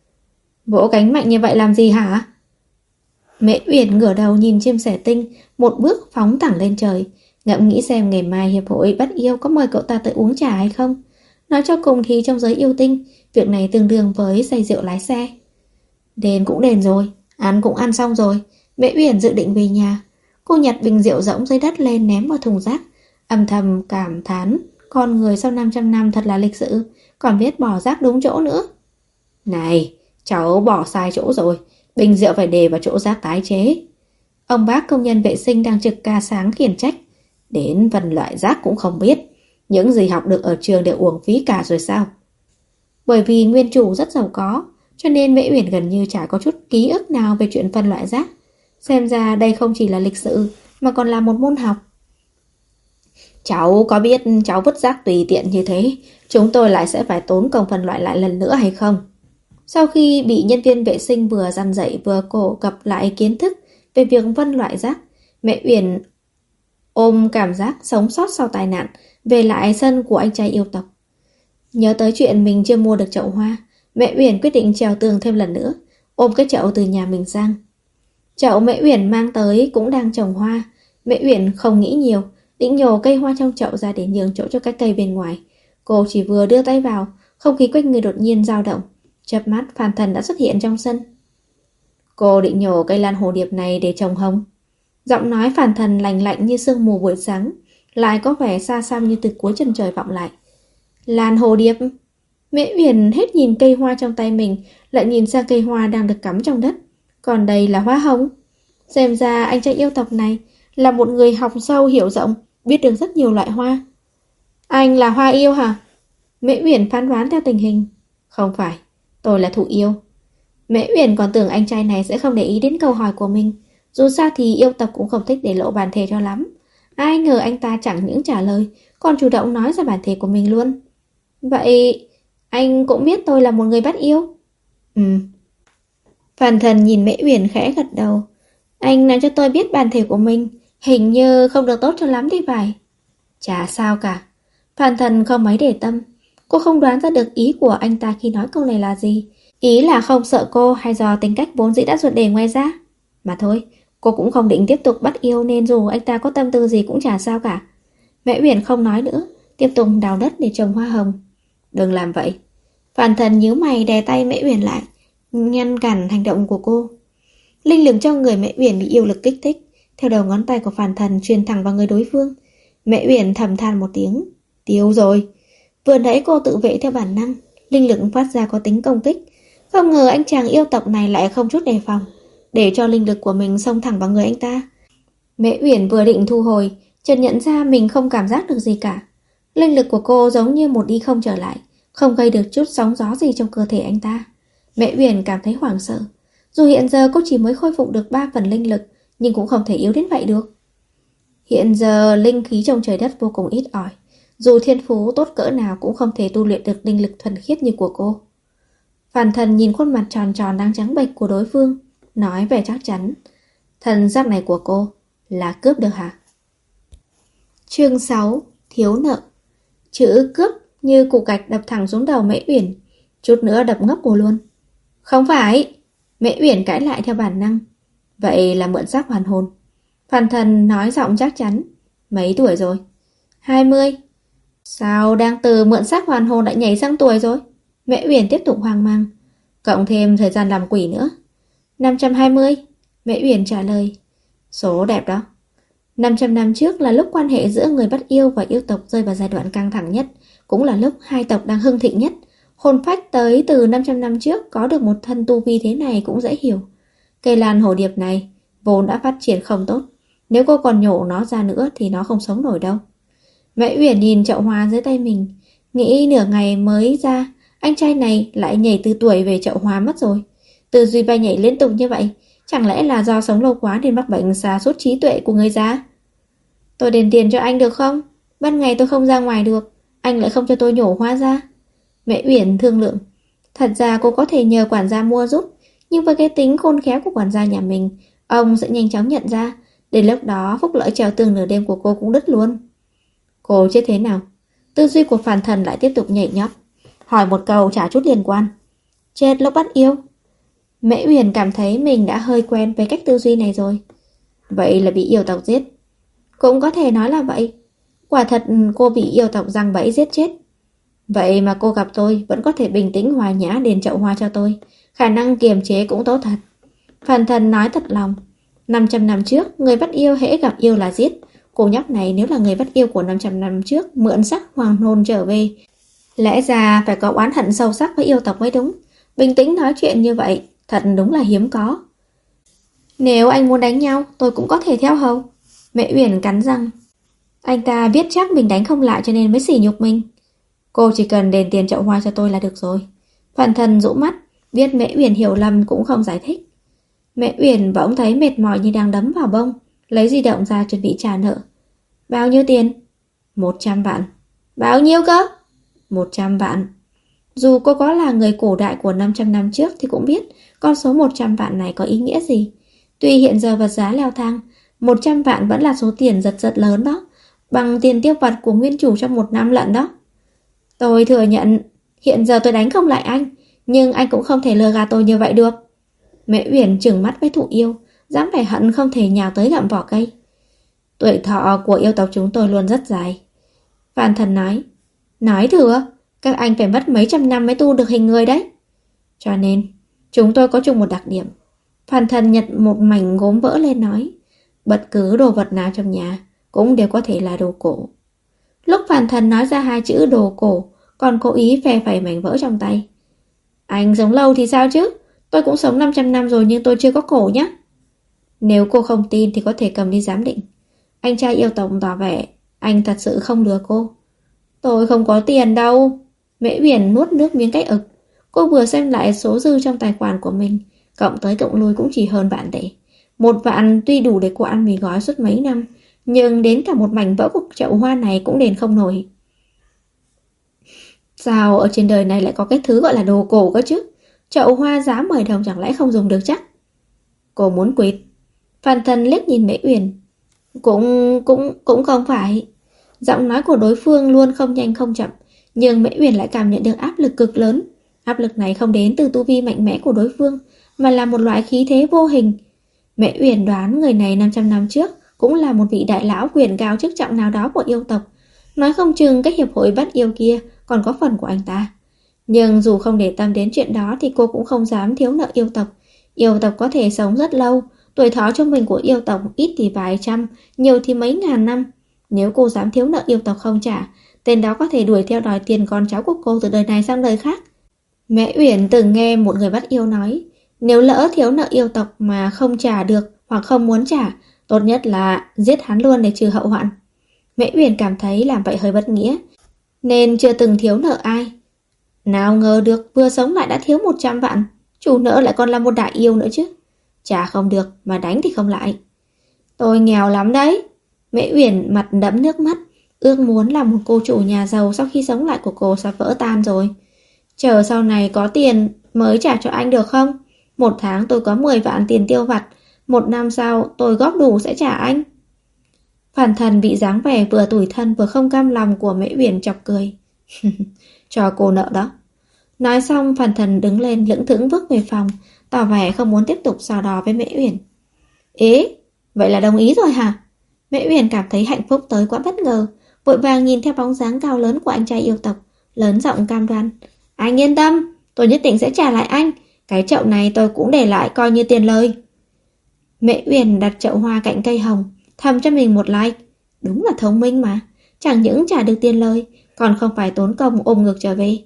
Vỗ cánh mạnh như vậy làm gì hả? Mễ Uyển ngửa đầu nhìn chim sẻ tinh, một bước phóng thẳng lên trời, ngẫm nghĩ xem ngày mai hiệp hội bắt yêu có mời cậu ta tới uống trà hay không. Nói cho cùng thì trong giới yêu tinh, việc này tương đương với say rượu lái xe. Đền cũng đền rồi, ăn cũng ăn xong rồi. Mễ Uyển dự định về nhà. Cô nhặt bình rượu rỗng dưới đất lên ném vào thùng rác, âm thầm cảm thán con người sau 500 năm thật là lịch sự, còn biết bỏ rác đúng chỗ nữa. Này, cháu bỏ sai chỗ rồi, bình rượu phải để vào chỗ rác tái chế. Ông bác công nhân vệ sinh đang trực ca sáng khiển trách. Đến phân loại rác cũng không biết. Những gì học được ở trường đều uổng phí cả rồi sao? Bởi vì nguyên chủ rất giàu có, cho nên Mễ Uyển gần như chả có chút ký ức nào về chuyện phân loại rác. Xem ra đây không chỉ là lịch sử, mà còn là một môn học. Cháu có biết cháu vứt rác tùy tiện như thế, chúng tôi lại sẽ phải tốn công phân loại lại lần nữa hay không? Sau khi bị nhân viên vệ sinh vừa dằn dạy vừa cổ cập lại kiến thức về việc phân loại rác, Mẹ Uyển ôm cảm giác sống sót sau tai nạn, về lại sân của anh trai yêu tộc. Nhớ tới chuyện mình chưa mua được chậu hoa, Mẹ Uyển quyết định trèo tường thêm lần nữa, ôm cái chậu từ nhà mình sang. Chậu Mẹ Uyển mang tới cũng đang trồng hoa. Mẹ Uyển không nghĩ nhiều, định nhổ cây hoa trong chậu ra để nhường chỗ cho các cây bên ngoài. Cô chỉ vừa đưa tay vào, không khí quanh người đột nhiên dao động. Chớp mắt Phan Thần đã xuất hiện trong sân. Cô định nhổ cây lan hồ điệp này để trồng hồng. Giọng nói Phan Thần lạnh lạnh như sương mù buổi sáng, lại có vẻ xa xăm như từ cuối chân trời vọng lại. Lan hồ điệp? Mẹ Uyển hết nhìn cây hoa trong tay mình, lại nhìn sang cây hoa đang được cắm trong đất. Còn đây là hoa hồng. Xem ra anh trai yêu tộc này là một người học sâu hiểu rộng, biết được rất nhiều loại hoa. Anh là hoa yêu hả? Mẹ Uyển phán đoán theo tình hình. Không phải, tôi là thụ yêu. Mẹ Uyển còn tưởng anh trai này sẽ không để ý đến câu hỏi của mình. Dù sao thì yêu tộc cũng không thích để lộ bản thể cho lắm. Ai ngờ anh ta chẳng những trả lời, còn chủ động nói ra bản thể của mình luôn. Vậy anh cũng biết tôi là một người bắt yêu? Phan Thần nhìn Mễ Uyển khẽ gật đầu. Anh nói cho tôi biết bản thể của mình, hình như không được tốt cho lắm thì phải. Chả sao cả. Phan Thần không mấy để tâm. Cô không đoán ra được ý của anh ta khi nói câu này là gì. Ý là không sợ cô hay do tính cách vốn dĩ đã ruột đề ngoài ra. Mà thôi, cô cũng không định tiếp tục bắt yêu nên dù anh ta có tâm tư gì cũng chả sao cả. Mẹ Uyển không nói nữa, tiếp tục đào đất để trồng hoa hồng. Đừng làm vậy. Phan Thần nhíu mày đè tay Mẹ Uyển lại, ngăn cản hành động của cô. Linh lực trong người Mẹ Uyển bị yêu lực kích thích, theo đầu ngón tay của Phan Thần truyền thẳng vào người đối phương. Mẹ Uyển thầm than một tiếng, tiêu rồi. Vừa nãy cô tự vệ theo bản năng, linh lực phát ra có tính công kích. Không ngờ anh chàng yêu tộc này lại không chút đề phòng, để cho linh lực của mình xông thẳng vào người anh ta. Mẹ Uyển vừa định thu hồi, chợt nhận ra mình không cảm giác được gì cả. Linh lực của cô giống như một đi không trở lại, không gây được chút sóng gió gì trong cơ thể anh ta. Mẹ Uyển cảm thấy hoảng sợ. Dù hiện giờ cô chỉ mới khôi phục được 3 phần linh lực, nhưng cũng không thể yếu đến vậy được. Hiện giờ linh khí trong trời đất vô cùng ít ỏi, dù thiên phú tốt cỡ nào cũng không thể tu luyện được linh lực thuần khiết như của cô. Phan Thần nhìn khuôn mặt tròn tròn đang trắng bệch của đối phương, nói vẻ chắc chắn. Thần giác này của cô là cướp được hả? Chương 6. Thiếu nợ. Chữ cướp như củ gạch đập thẳng xuống đầu Mễ Uyển, chút nữa đập ngốc cô luôn. Không phải. Mễ Uyển cãi lại theo bản năng. Vậy là mượn xác hoàn hồn. Phan Thần nói giọng chắc chắn. Mấy tuổi rồi? 20. Sao đang từ mượn xác hoàn hồn lại nhảy sang tuổi rồi? Mễ Uyển tiếp tục hoang mang. Cộng thêm thời gian làm quỷ nữa. 520. Mễ Uyển trả lời. Số đẹp đó. 500 năm trước là lúc quan hệ giữa người bắt yêu và yêu tộc rơi vào giai đoạn căng thẳng nhất, cũng là lúc hai tộc đang hưng thịnh nhất. Hồn phách tới từ 500 năm trước có được một thân tu vi thế này cũng dễ hiểu. Cây lan hồ điệp này vốn đã phát triển không tốt, nếu cô còn nhổ nó ra nữa thì nó không sống nổi đâu. Mẹ Uyển nhìn chậu hoa dưới tay mình, nghĩ nửa ngày mới ra anh trai này lại nhảy từ tuổi về chậu hoa mất rồi. Tư duy bay nhảy liên tục như vậy, chẳng lẽ là do sống lâu quá nên mắc bệnh sa sút trí tuệ của người già? Tôi đền tiền cho anh được không? Ban ngày tôi không ra ngoài được, anh lại không cho tôi nhổ hoa ra. Mẹ Uyển thương lượng. Thật ra cô có thể nhờ quản gia mua giúp, nhưng với cái tính khôn khéo của quản gia nhà mình, ông sẽ nhanh chóng nhận ra. Đến lúc đó phúc lợi trèo tường nửa đêm của cô cũng đứt luôn. Cô chết thế nào? Tư duy của Phan Thần lại tiếp tục nhảy nhót, hỏi một câu chả chút liên quan. Chết lúc bắt yêu. Mễ Uyển cảm thấy mình đã hơi quen với cách tư duy này rồi. Vậy là bị yêu tộc giết. Cũng có thể nói là vậy. Quả thật cô bị yêu tộc giăng bẫy giết chết. Vậy mà cô gặp tôi vẫn có thể bình tĩnh hòa nhã đền chậu hoa cho tôi. Khả năng kiềm chế cũng tốt thật. Phàn Thần nói thật lòng. 500 năm trước, người bắt yêu hễ gặp yêu là giết. Cô nhóc này nếu là người bắt yêu của 500 năm trước, mượn sắc hoàng hôn trở về, lẽ ra phải có oán hận sâu sắc với yêu tộc mới đúng. Bình tĩnh nói chuyện như vậy, thật đúng là hiếm có. Nếu anh muốn đánh nhau, tôi cũng có thể theo hầu. Mẹ Uyển cắn răng. Anh ta biết chắc mình đánh không lại cho nên mới sỉ nhục mình. Cô chỉ cần đền tiền chậu hoa cho tôi là được rồi. Phàn Thần rũ mắt, biết Mẹ Uyển hiểu lầm cũng không giải thích. Mẹ Uyển bỗng thấy mệt mỏi như đang đấm vào bông, lấy di động ra chuẩn bị trả nợ. Bao nhiêu tiền? 100 vạn. Bao nhiêu cơ? 100 vạn. Dù cô có là người cổ đại của 500 năm trước thì cũng biết con số 100 vạn này có ý nghĩa gì. Tuy hiện giờ vật giá leo thang, 100 vạn vẫn là số tiền rất lớn đó, bằng tiền tiêu vặt của nguyên chủ trong một năm lận đó. Tôi thừa nhận, hiện giờ tôi đánh không lại anh, nhưng anh cũng không thể lừa gạt tôi như vậy được. Mẹ Uyển trừng mắt với Thụ Yêu, dáng vẻ hận không thể nhào tới gặm vỏ cây. Tuổi thọ của yêu tộc chúng tôi luôn rất dài. Phan Thần nói thừa, các anh phải mất mấy trăm năm mới tu được hình người đấy. Cho nên, chúng tôi có chung một đặc điểm. Phan Thần nhặt một mảnh gốm vỡ lên nói, bất cứ đồ vật nào trong nhà cũng đều có thể là đồ cổ. Lúc Phan Thần nói ra hai chữ đồ cổ, còn cố ý phe phẩy mảnh vỡ trong tay. Anh sống lâu thì sao chứ? Tôi cũng sống 500 năm rồi nhưng tôi chưa có cổ nhé. Nếu cô không tin thì có thể cầm đi giám định. Anh trai yêu tộc tỏ vẻ anh thật sự không lừa cô. Tôi không có tiền đâu. Mễ Uyển nuốt nước miếng cách ực. Cô vừa xem lại số dư trong tài khoản của mình, cộng tới cộng lui cũng chỉ hơn vạn tệ. 1 vạn tuy đủ để cô ăn mì gói suốt mấy năm, nhưng đến cả một mảnh vỡ của chậu hoa này cũng đền không nổi. Sao ở trên đời này lại có cái thứ gọi là đồ cổ cơ chứ? Chậu hoa giá 10 đồng chẳng lẽ không dùng được chắc? Cô muốn quỵt. Phan Thần liếc nhìn Mễ Uyển. Cũng không phải. Giọng nói của đối phương luôn không nhanh không chậm, nhưng Mễ Uyển lại cảm nhận được áp lực cực lớn. Áp lực này không đến từ tu vi mạnh mẽ của đối phương, mà là một loại khí thế vô hình. Mễ Uyển đoán người này 500 năm trước cũng là một vị đại lão quyền cao chức trọng nào đó của yêu tộc. Nói không chừng cái hiệp hội bắt yêu kia còn có phần của anh ta. Nhưng dù không để tâm đến chuyện đó thì cô cũng không dám thiếu nợ yêu tộc. Yêu tộc có thể sống rất lâu, tuổi thọ trung bình của yêu tộc ít thì vài trăm, nhiều thì mấy ngàn năm. Nếu cô dám thiếu nợ yêu tộc không trả, tên đó có thể đuổi theo đòi tiền con cháu của cô từ đời này sang đời khác. Mẹ Uyển từng nghe một người bắt yêu nói, nếu lỡ thiếu nợ yêu tộc mà không trả được hoặc không muốn trả, tốt nhất là giết hắn luôn để trừ hậu hoạn. Mẹ Uyển cảm thấy làm vậy hơi bất nghĩa, nên chưa từng thiếu nợ ai. Nào ngờ được vừa sống lại đã thiếu 100 vạn, chủ nợ lại còn là một đại yêu nữa chứ. Trả không được mà đánh thì không lại. Tôi nghèo lắm đấy. Mẹ Uyển mặt đẫm nước mắt, ước muốn làm một cô chủ nhà giàu sau khi sống lại của cô sắp vỡ tan rồi. Chờ sau này có tiền mới trả cho anh được không? 1 tháng tôi có 10 vạn tiền tiêu vặt, 1 năm sau tôi góp đủ sẽ trả anh. Phản Thần bị dáng vẻ vừa tủi thân vừa không cam lòng của Mễ Uyển chọc cười. Cho cô nợ đó. Nói xong Phản Thần đứng lên lững thững bước về phòng, tỏ vẻ không muốn tiếp tục so đo với Mễ Uyển. Ế, vậy là đồng ý rồi hả? Mễ Uyển cảm thấy hạnh phúc tới quá bất ngờ, vội vàng nhìn theo bóng dáng cao lớn của anh trai yêu tộc, lớn giọng cam đoan. Anh yên tâm, tôi nhất định sẽ trả lại anh. Cái chậu này tôi cũng để lại coi như tiền lời. Mễ Uyển đặt chậu hoa cạnh cây hồng, thầm cho mình một like. Đúng là thông minh mà, chẳng những trả được tiền lời, còn không phải tốn công ôm ngược trở về.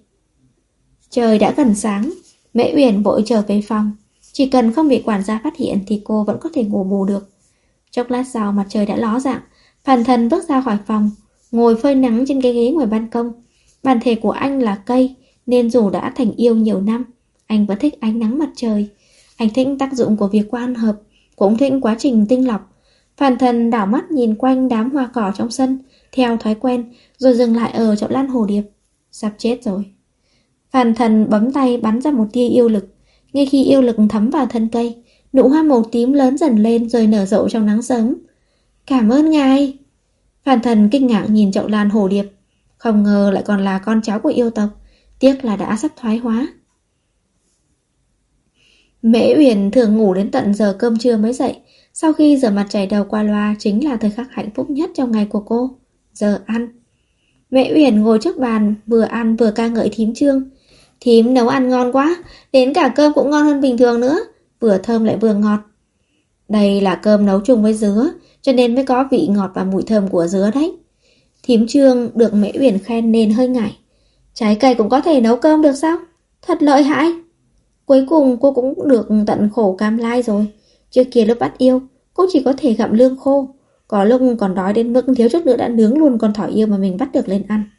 Trời đã gần sáng, Mễ Uyển vội trở về phòng. Chỉ cần không bị quản gia phát hiện thì cô vẫn có thể ngủ bù được. Chốc lát sau mặt trời đã ló dạng, Phàn Thần bước ra khỏi phòng, ngồi phơi nắng trên cái ghế ngoài ban công. Bản thể của anh là cây, nên dù đã thành yêu nhiều năm, anh vẫn thích ánh nắng mặt trời. Anh thích tác dụng của việc quan hợp, cũng thích quá trình tinh lọc. Phàn Thần đảo mắt nhìn quanh đám hoa cỏ trong sân, theo thói quen, rồi dừng lại ở chậu lan hồ điệp. Sắp chết rồi. Phàn Thần bấm tay bắn ra một tia yêu lực. Ngay khi yêu lực thấm vào thân cây, nụ hoa màu tím lớn dần lên rồi nở rộ trong nắng sớm. Cảm ơn ngài. Phàn Thần kinh ngạc nhìn chậu lan hồ điệp. Không ngờ lại còn là con cháu của yêu tộc. Tiếc là đã sắp thoái hóa. Mễ Uyển thường ngủ đến tận giờ cơm trưa mới dậy. Sau khi rửa mặt chải đầu qua loa chính là thời khắc hạnh phúc nhất trong ngày của cô. Giờ ăn. Mễ Uyển ngồi trước bàn, vừa ăn vừa ca ngợi thím Trương. Thím nấu ăn ngon quá, đến cả cơm cũng ngon hơn bình thường nữa, vừa thơm lại vừa ngọt. Đây là cơm nấu chung với dứa, cho nên mới có vị ngọt và mùi thơm của dứa đấy. Thím Trương được Mễ Uyển khen nên hơi ngại. Trái cây cũng có thể nấu cơm được sao? Thật lợi hại. Cuối cùng cô cũng được tận khổ cam lai rồi. Trước kia lúc bắt yêu, cô chỉ có thể gặm lương khô. Có lúc còn đói đến mức thiếu chút nữa đã nướng luôn con thỏ yêu mà mình bắt được lên ăn.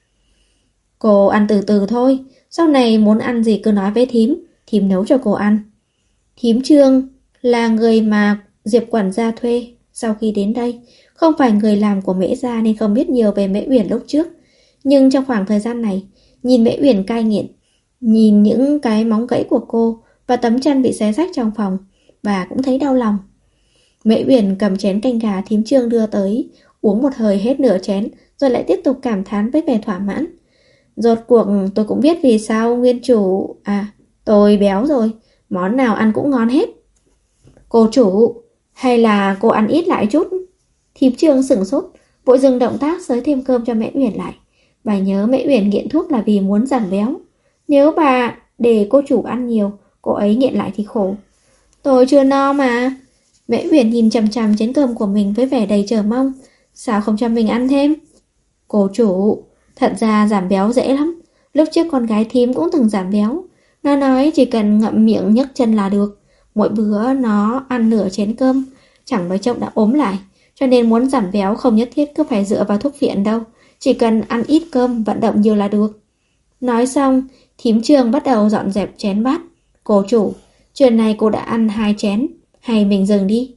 Cô ăn từ từ thôi, sau này muốn ăn gì cứ nói với thím nấu cho cô ăn. Thím Trương là người mà Diệp quản gia thuê sau khi đến đây, không phải người làm của Mễ gia nên không biết nhiều về Mễ Uyển lúc trước. Nhưng trong khoảng thời gian này, nhìn Mễ Uyển cai nghiện, nhìn những cái móng gãy của cô và tấm chăn bị xé rách trong phòng, bà cũng thấy đau lòng. Mễ Uyển cầm chén canh gà thím Trương đưa tới, uống một hơi hết nửa chén, rồi lại tiếp tục cảm thán với vẻ thỏa mãn. Rốt cuộc tôi cũng biết vì sao nguyên chủ... tôi béo rồi, món nào ăn cũng ngon hết. Cô chủ, hay là cô ăn ít lại chút? Thím Trương sửng sốt, vội dừng động tác xới thêm cơm cho Mễ Uyển lại. Bà nhớ Mễ Uyển nghiện thuốc là vì muốn giảm béo. Nếu bà để cô chủ ăn nhiều, cô ấy nghiện lại thì khổ. Tôi chưa no mà. Mễ Uyển nhìn chằm chằm chén cơm của mình với vẻ đầy chờ mong. Sao không cho mình ăn thêm? Cô chủ, thật ra giảm béo dễ lắm. Lúc trước con gái thím cũng từng giảm béo. Nó nói chỉ cần ngậm miệng nhấc chân là được. Mỗi bữa nó ăn nửa chén cơm, chẳng mấy chốc đã ốm lại. Cho nên muốn giảm béo không nhất thiết cứ phải dựa vào thuốc phiện đâu. Chỉ cần ăn ít cơm, vận động nhiều là được. Nói xong, thím Trương bắt đầu dọn dẹp chén bát. Cô chủ, chuyện này cô đã ăn 2 chén, hay mình dừng đi?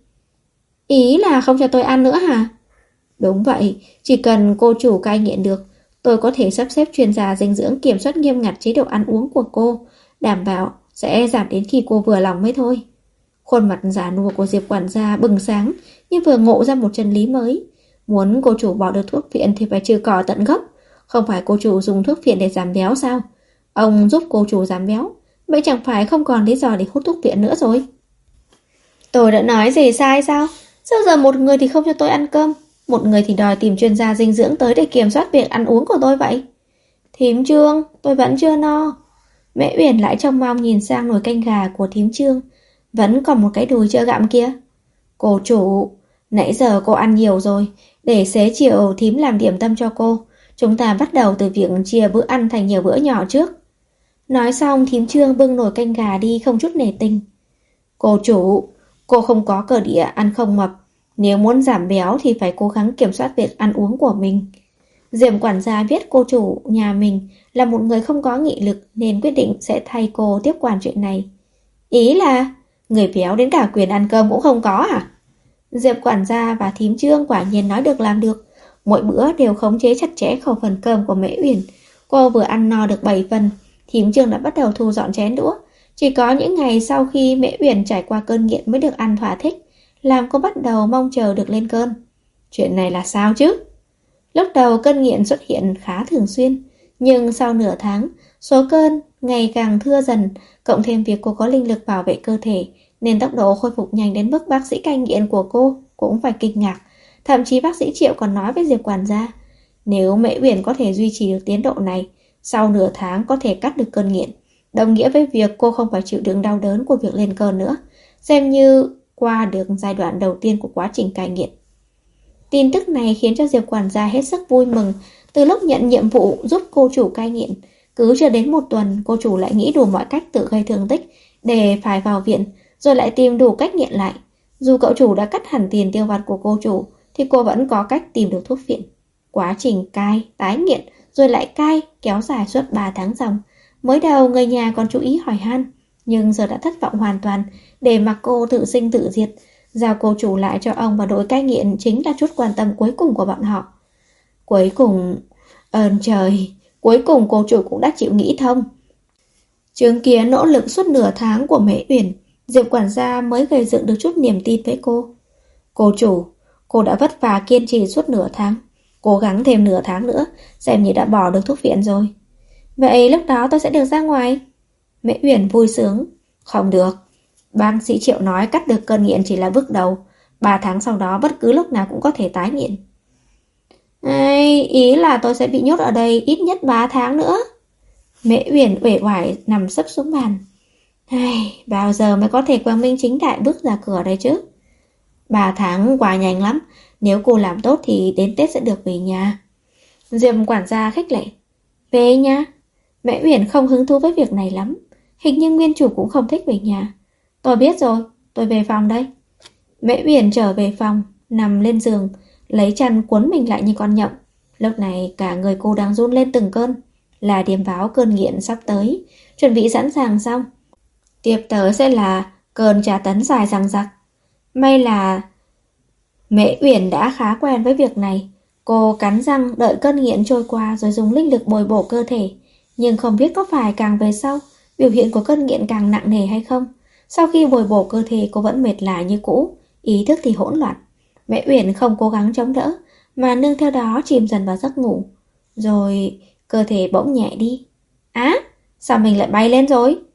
Ý là không cho tôi ăn nữa hả? Đúng vậy, chỉ cần cô chủ cai nghiện được, tôi có thể sắp xếp chuyên gia dinh dưỡng kiểm soát nghiêm ngặt chế độ ăn uống của cô, đảm bảo sẽ giảm đến khi cô vừa lòng mới thôi. Khuôn mặt già nua của Diệp quản gia bừng sáng, như vừa ngộ ra một chân lý mới. Muốn cô chủ bỏ được thuốc phiện thì phải trừ cỏ tận gốc. Không phải cô chủ dùng thuốc phiện để giảm béo sao? Ông giúp cô chủ giảm béo, vậy chẳng phải không còn lý do để hút thuốc phiện nữa rồi. Tôi đã nói gì sai sao? Sao giờ một người thì không cho tôi ăn cơm, một người thì đòi tìm chuyên gia dinh dưỡng tới để kiểm soát việc ăn uống của tôi vậy? Thím Trương, tôi vẫn chưa no. Mễ Uyển lại trông mong nhìn sang nồi canh gà của thím Trương. Vẫn còn một cái đùi chưa gặm kia. Cô chủ, nãy giờ cô ăn nhiều rồi, để xế chiều thím làm điểm tâm cho cô. Chúng ta bắt đầu từ việc chia bữa ăn thành nhiều bữa nhỏ trước. Nói xong thím Trương bưng nồi canh gà đi không chút nể tình. Cô chủ, cô không có cơ địa ăn không mập. Nếu muốn giảm béo thì phải cố gắng kiểm soát việc ăn uống của mình. Diệp quản gia biết cô chủ nhà mình là một người không có nghị lực nên quyết định sẽ thay cô tiếp quản chuyện này. Ý là người béo đến cả quyền ăn cơm cũng không có à? Diệp quản gia và thím Trương quả nhiên nói được làm được. Mỗi bữa đều khống chế chặt chẽ khẩu phần cơm của Mễ Uyển. Cô vừa ăn no được 7 phần, thím Trương đã bắt đầu thu dọn chén đũa. Chỉ có những ngày sau khi Mễ Uyển trải qua cơn nghiện mới được ăn thỏa thích, làm cô bắt đầu mong chờ được lên cơn. Chuyện này là sao chứ? Lúc đầu cơn nghiện xuất hiện khá thường xuyên, nhưng sau nửa tháng, số cơn ngày càng thưa dần, cộng thêm việc cô có linh lực bảo vệ cơ thể, nên tốc độ khôi phục nhanh đến mức bác sĩ cai nghiện của cô cũng phải kinh ngạc. Thậm chí bác sĩ Triệu còn nói với Diệp quản gia, nếu Mễ Uyển có thể duy trì được tiến độ này, sau nửa tháng có thể cắt được cơn nghiện, đồng nghĩa với việc cô không phải chịu đựng đau đớn của việc lên cơn nữa, xem như qua được giai đoạn đầu tiên của quá trình cai nghiện. Tin tức này khiến cho Diệp quản gia hết sức vui mừng. Từ lúc nhận nhiệm vụ giúp cô chủ cai nghiện, cứ chưa đến 1 tuần, cô chủ lại nghĩ đủ mọi cách tự gây thương tích để phải vào viện, rồi lại tìm đủ cách nghiện lại. Dù cậu chủ đã cắt hẳn tiền tiêu vặt của cô chủ, thì cô vẫn có cách tìm được thuốc phiện. Quá trình cai, tái nghiện, rồi lại cai kéo dài suốt 3 tháng dòng. Mới đầu người nhà còn chú ý hỏi han, nhưng giờ đã thất vọng hoàn toàn, để mặc cô tự sinh tự diệt. Giao cô chủ lại cho ông và đội cai nghiện chính là chút quan tâm cuối cùng của bọn họ. Cuối cùng, ơn trời, cuối cùng cô chủ cũng đã chịu nghĩ thông. Chứng kiến nỗ lực suốt nửa tháng của Mễ Uyển, Diệp quản gia mới gây dựng được chút niềm tin với cô. Cô chủ, cô đã vất vả kiên trì suốt nửa tháng, cố gắng thêm nửa tháng nữa, xem như đã bỏ được thuốc phiện rồi. Vậy lúc đó tôi sẽ được ra ngoài? Mễ Uyển vui sướng. Không được. Bác sĩ Triệu nói cắt được cơn nghiện chỉ là bước đầu, 3 tháng sau đó bất cứ lúc nào cũng có thể tái nghiện. Ý là tôi sẽ bị nhốt ở đây ít nhất 3 tháng nữa. Mễ Uyển uể oải nằm sấp xuống bàn. Bao giờ mới có thể quang minh chính đại bước ra cửa đây chứ? 3 tháng qua nhanh lắm, nếu cô làm tốt thì đến Tết sẽ được về nhà. Diệp quản gia khích lệ. Về nhà? Mẹ Uyển không hứng thú với việc này lắm. Hình như nguyên chủ cũng không thích về nhà. Tôi biết rồi, tôi về phòng đây. Mẹ Uyển trở về phòng, nằm lên giường, lấy chăn cuốn mình lại như con nhộng. Lúc này cả người cô đang run lên từng cơn. Là điềm báo cơn nghiện sắp tới, chuẩn bị sẵn sàng xong. Tiếp tới sẽ là cơn tra tấn dài dằng dặc. May là Mễ Uyển đã khá quen với việc này. Cô cắn răng đợi cơn nghiện trôi qua rồi dùng linh lực bồi bổ cơ thể. Nhưng không biết có phải càng về sau, biểu hiện của cơn nghiện càng nặng nề hay không. Sau khi bồi bổ cơ thể cô vẫn mệt lả như cũ, ý thức thì hỗn loạn. Mễ Uyển không cố gắng chống đỡ, mà nương theo đó chìm dần vào giấc ngủ. Rồi cơ thể bỗng nhẹ đi. Sao mình lại bay lên rồi?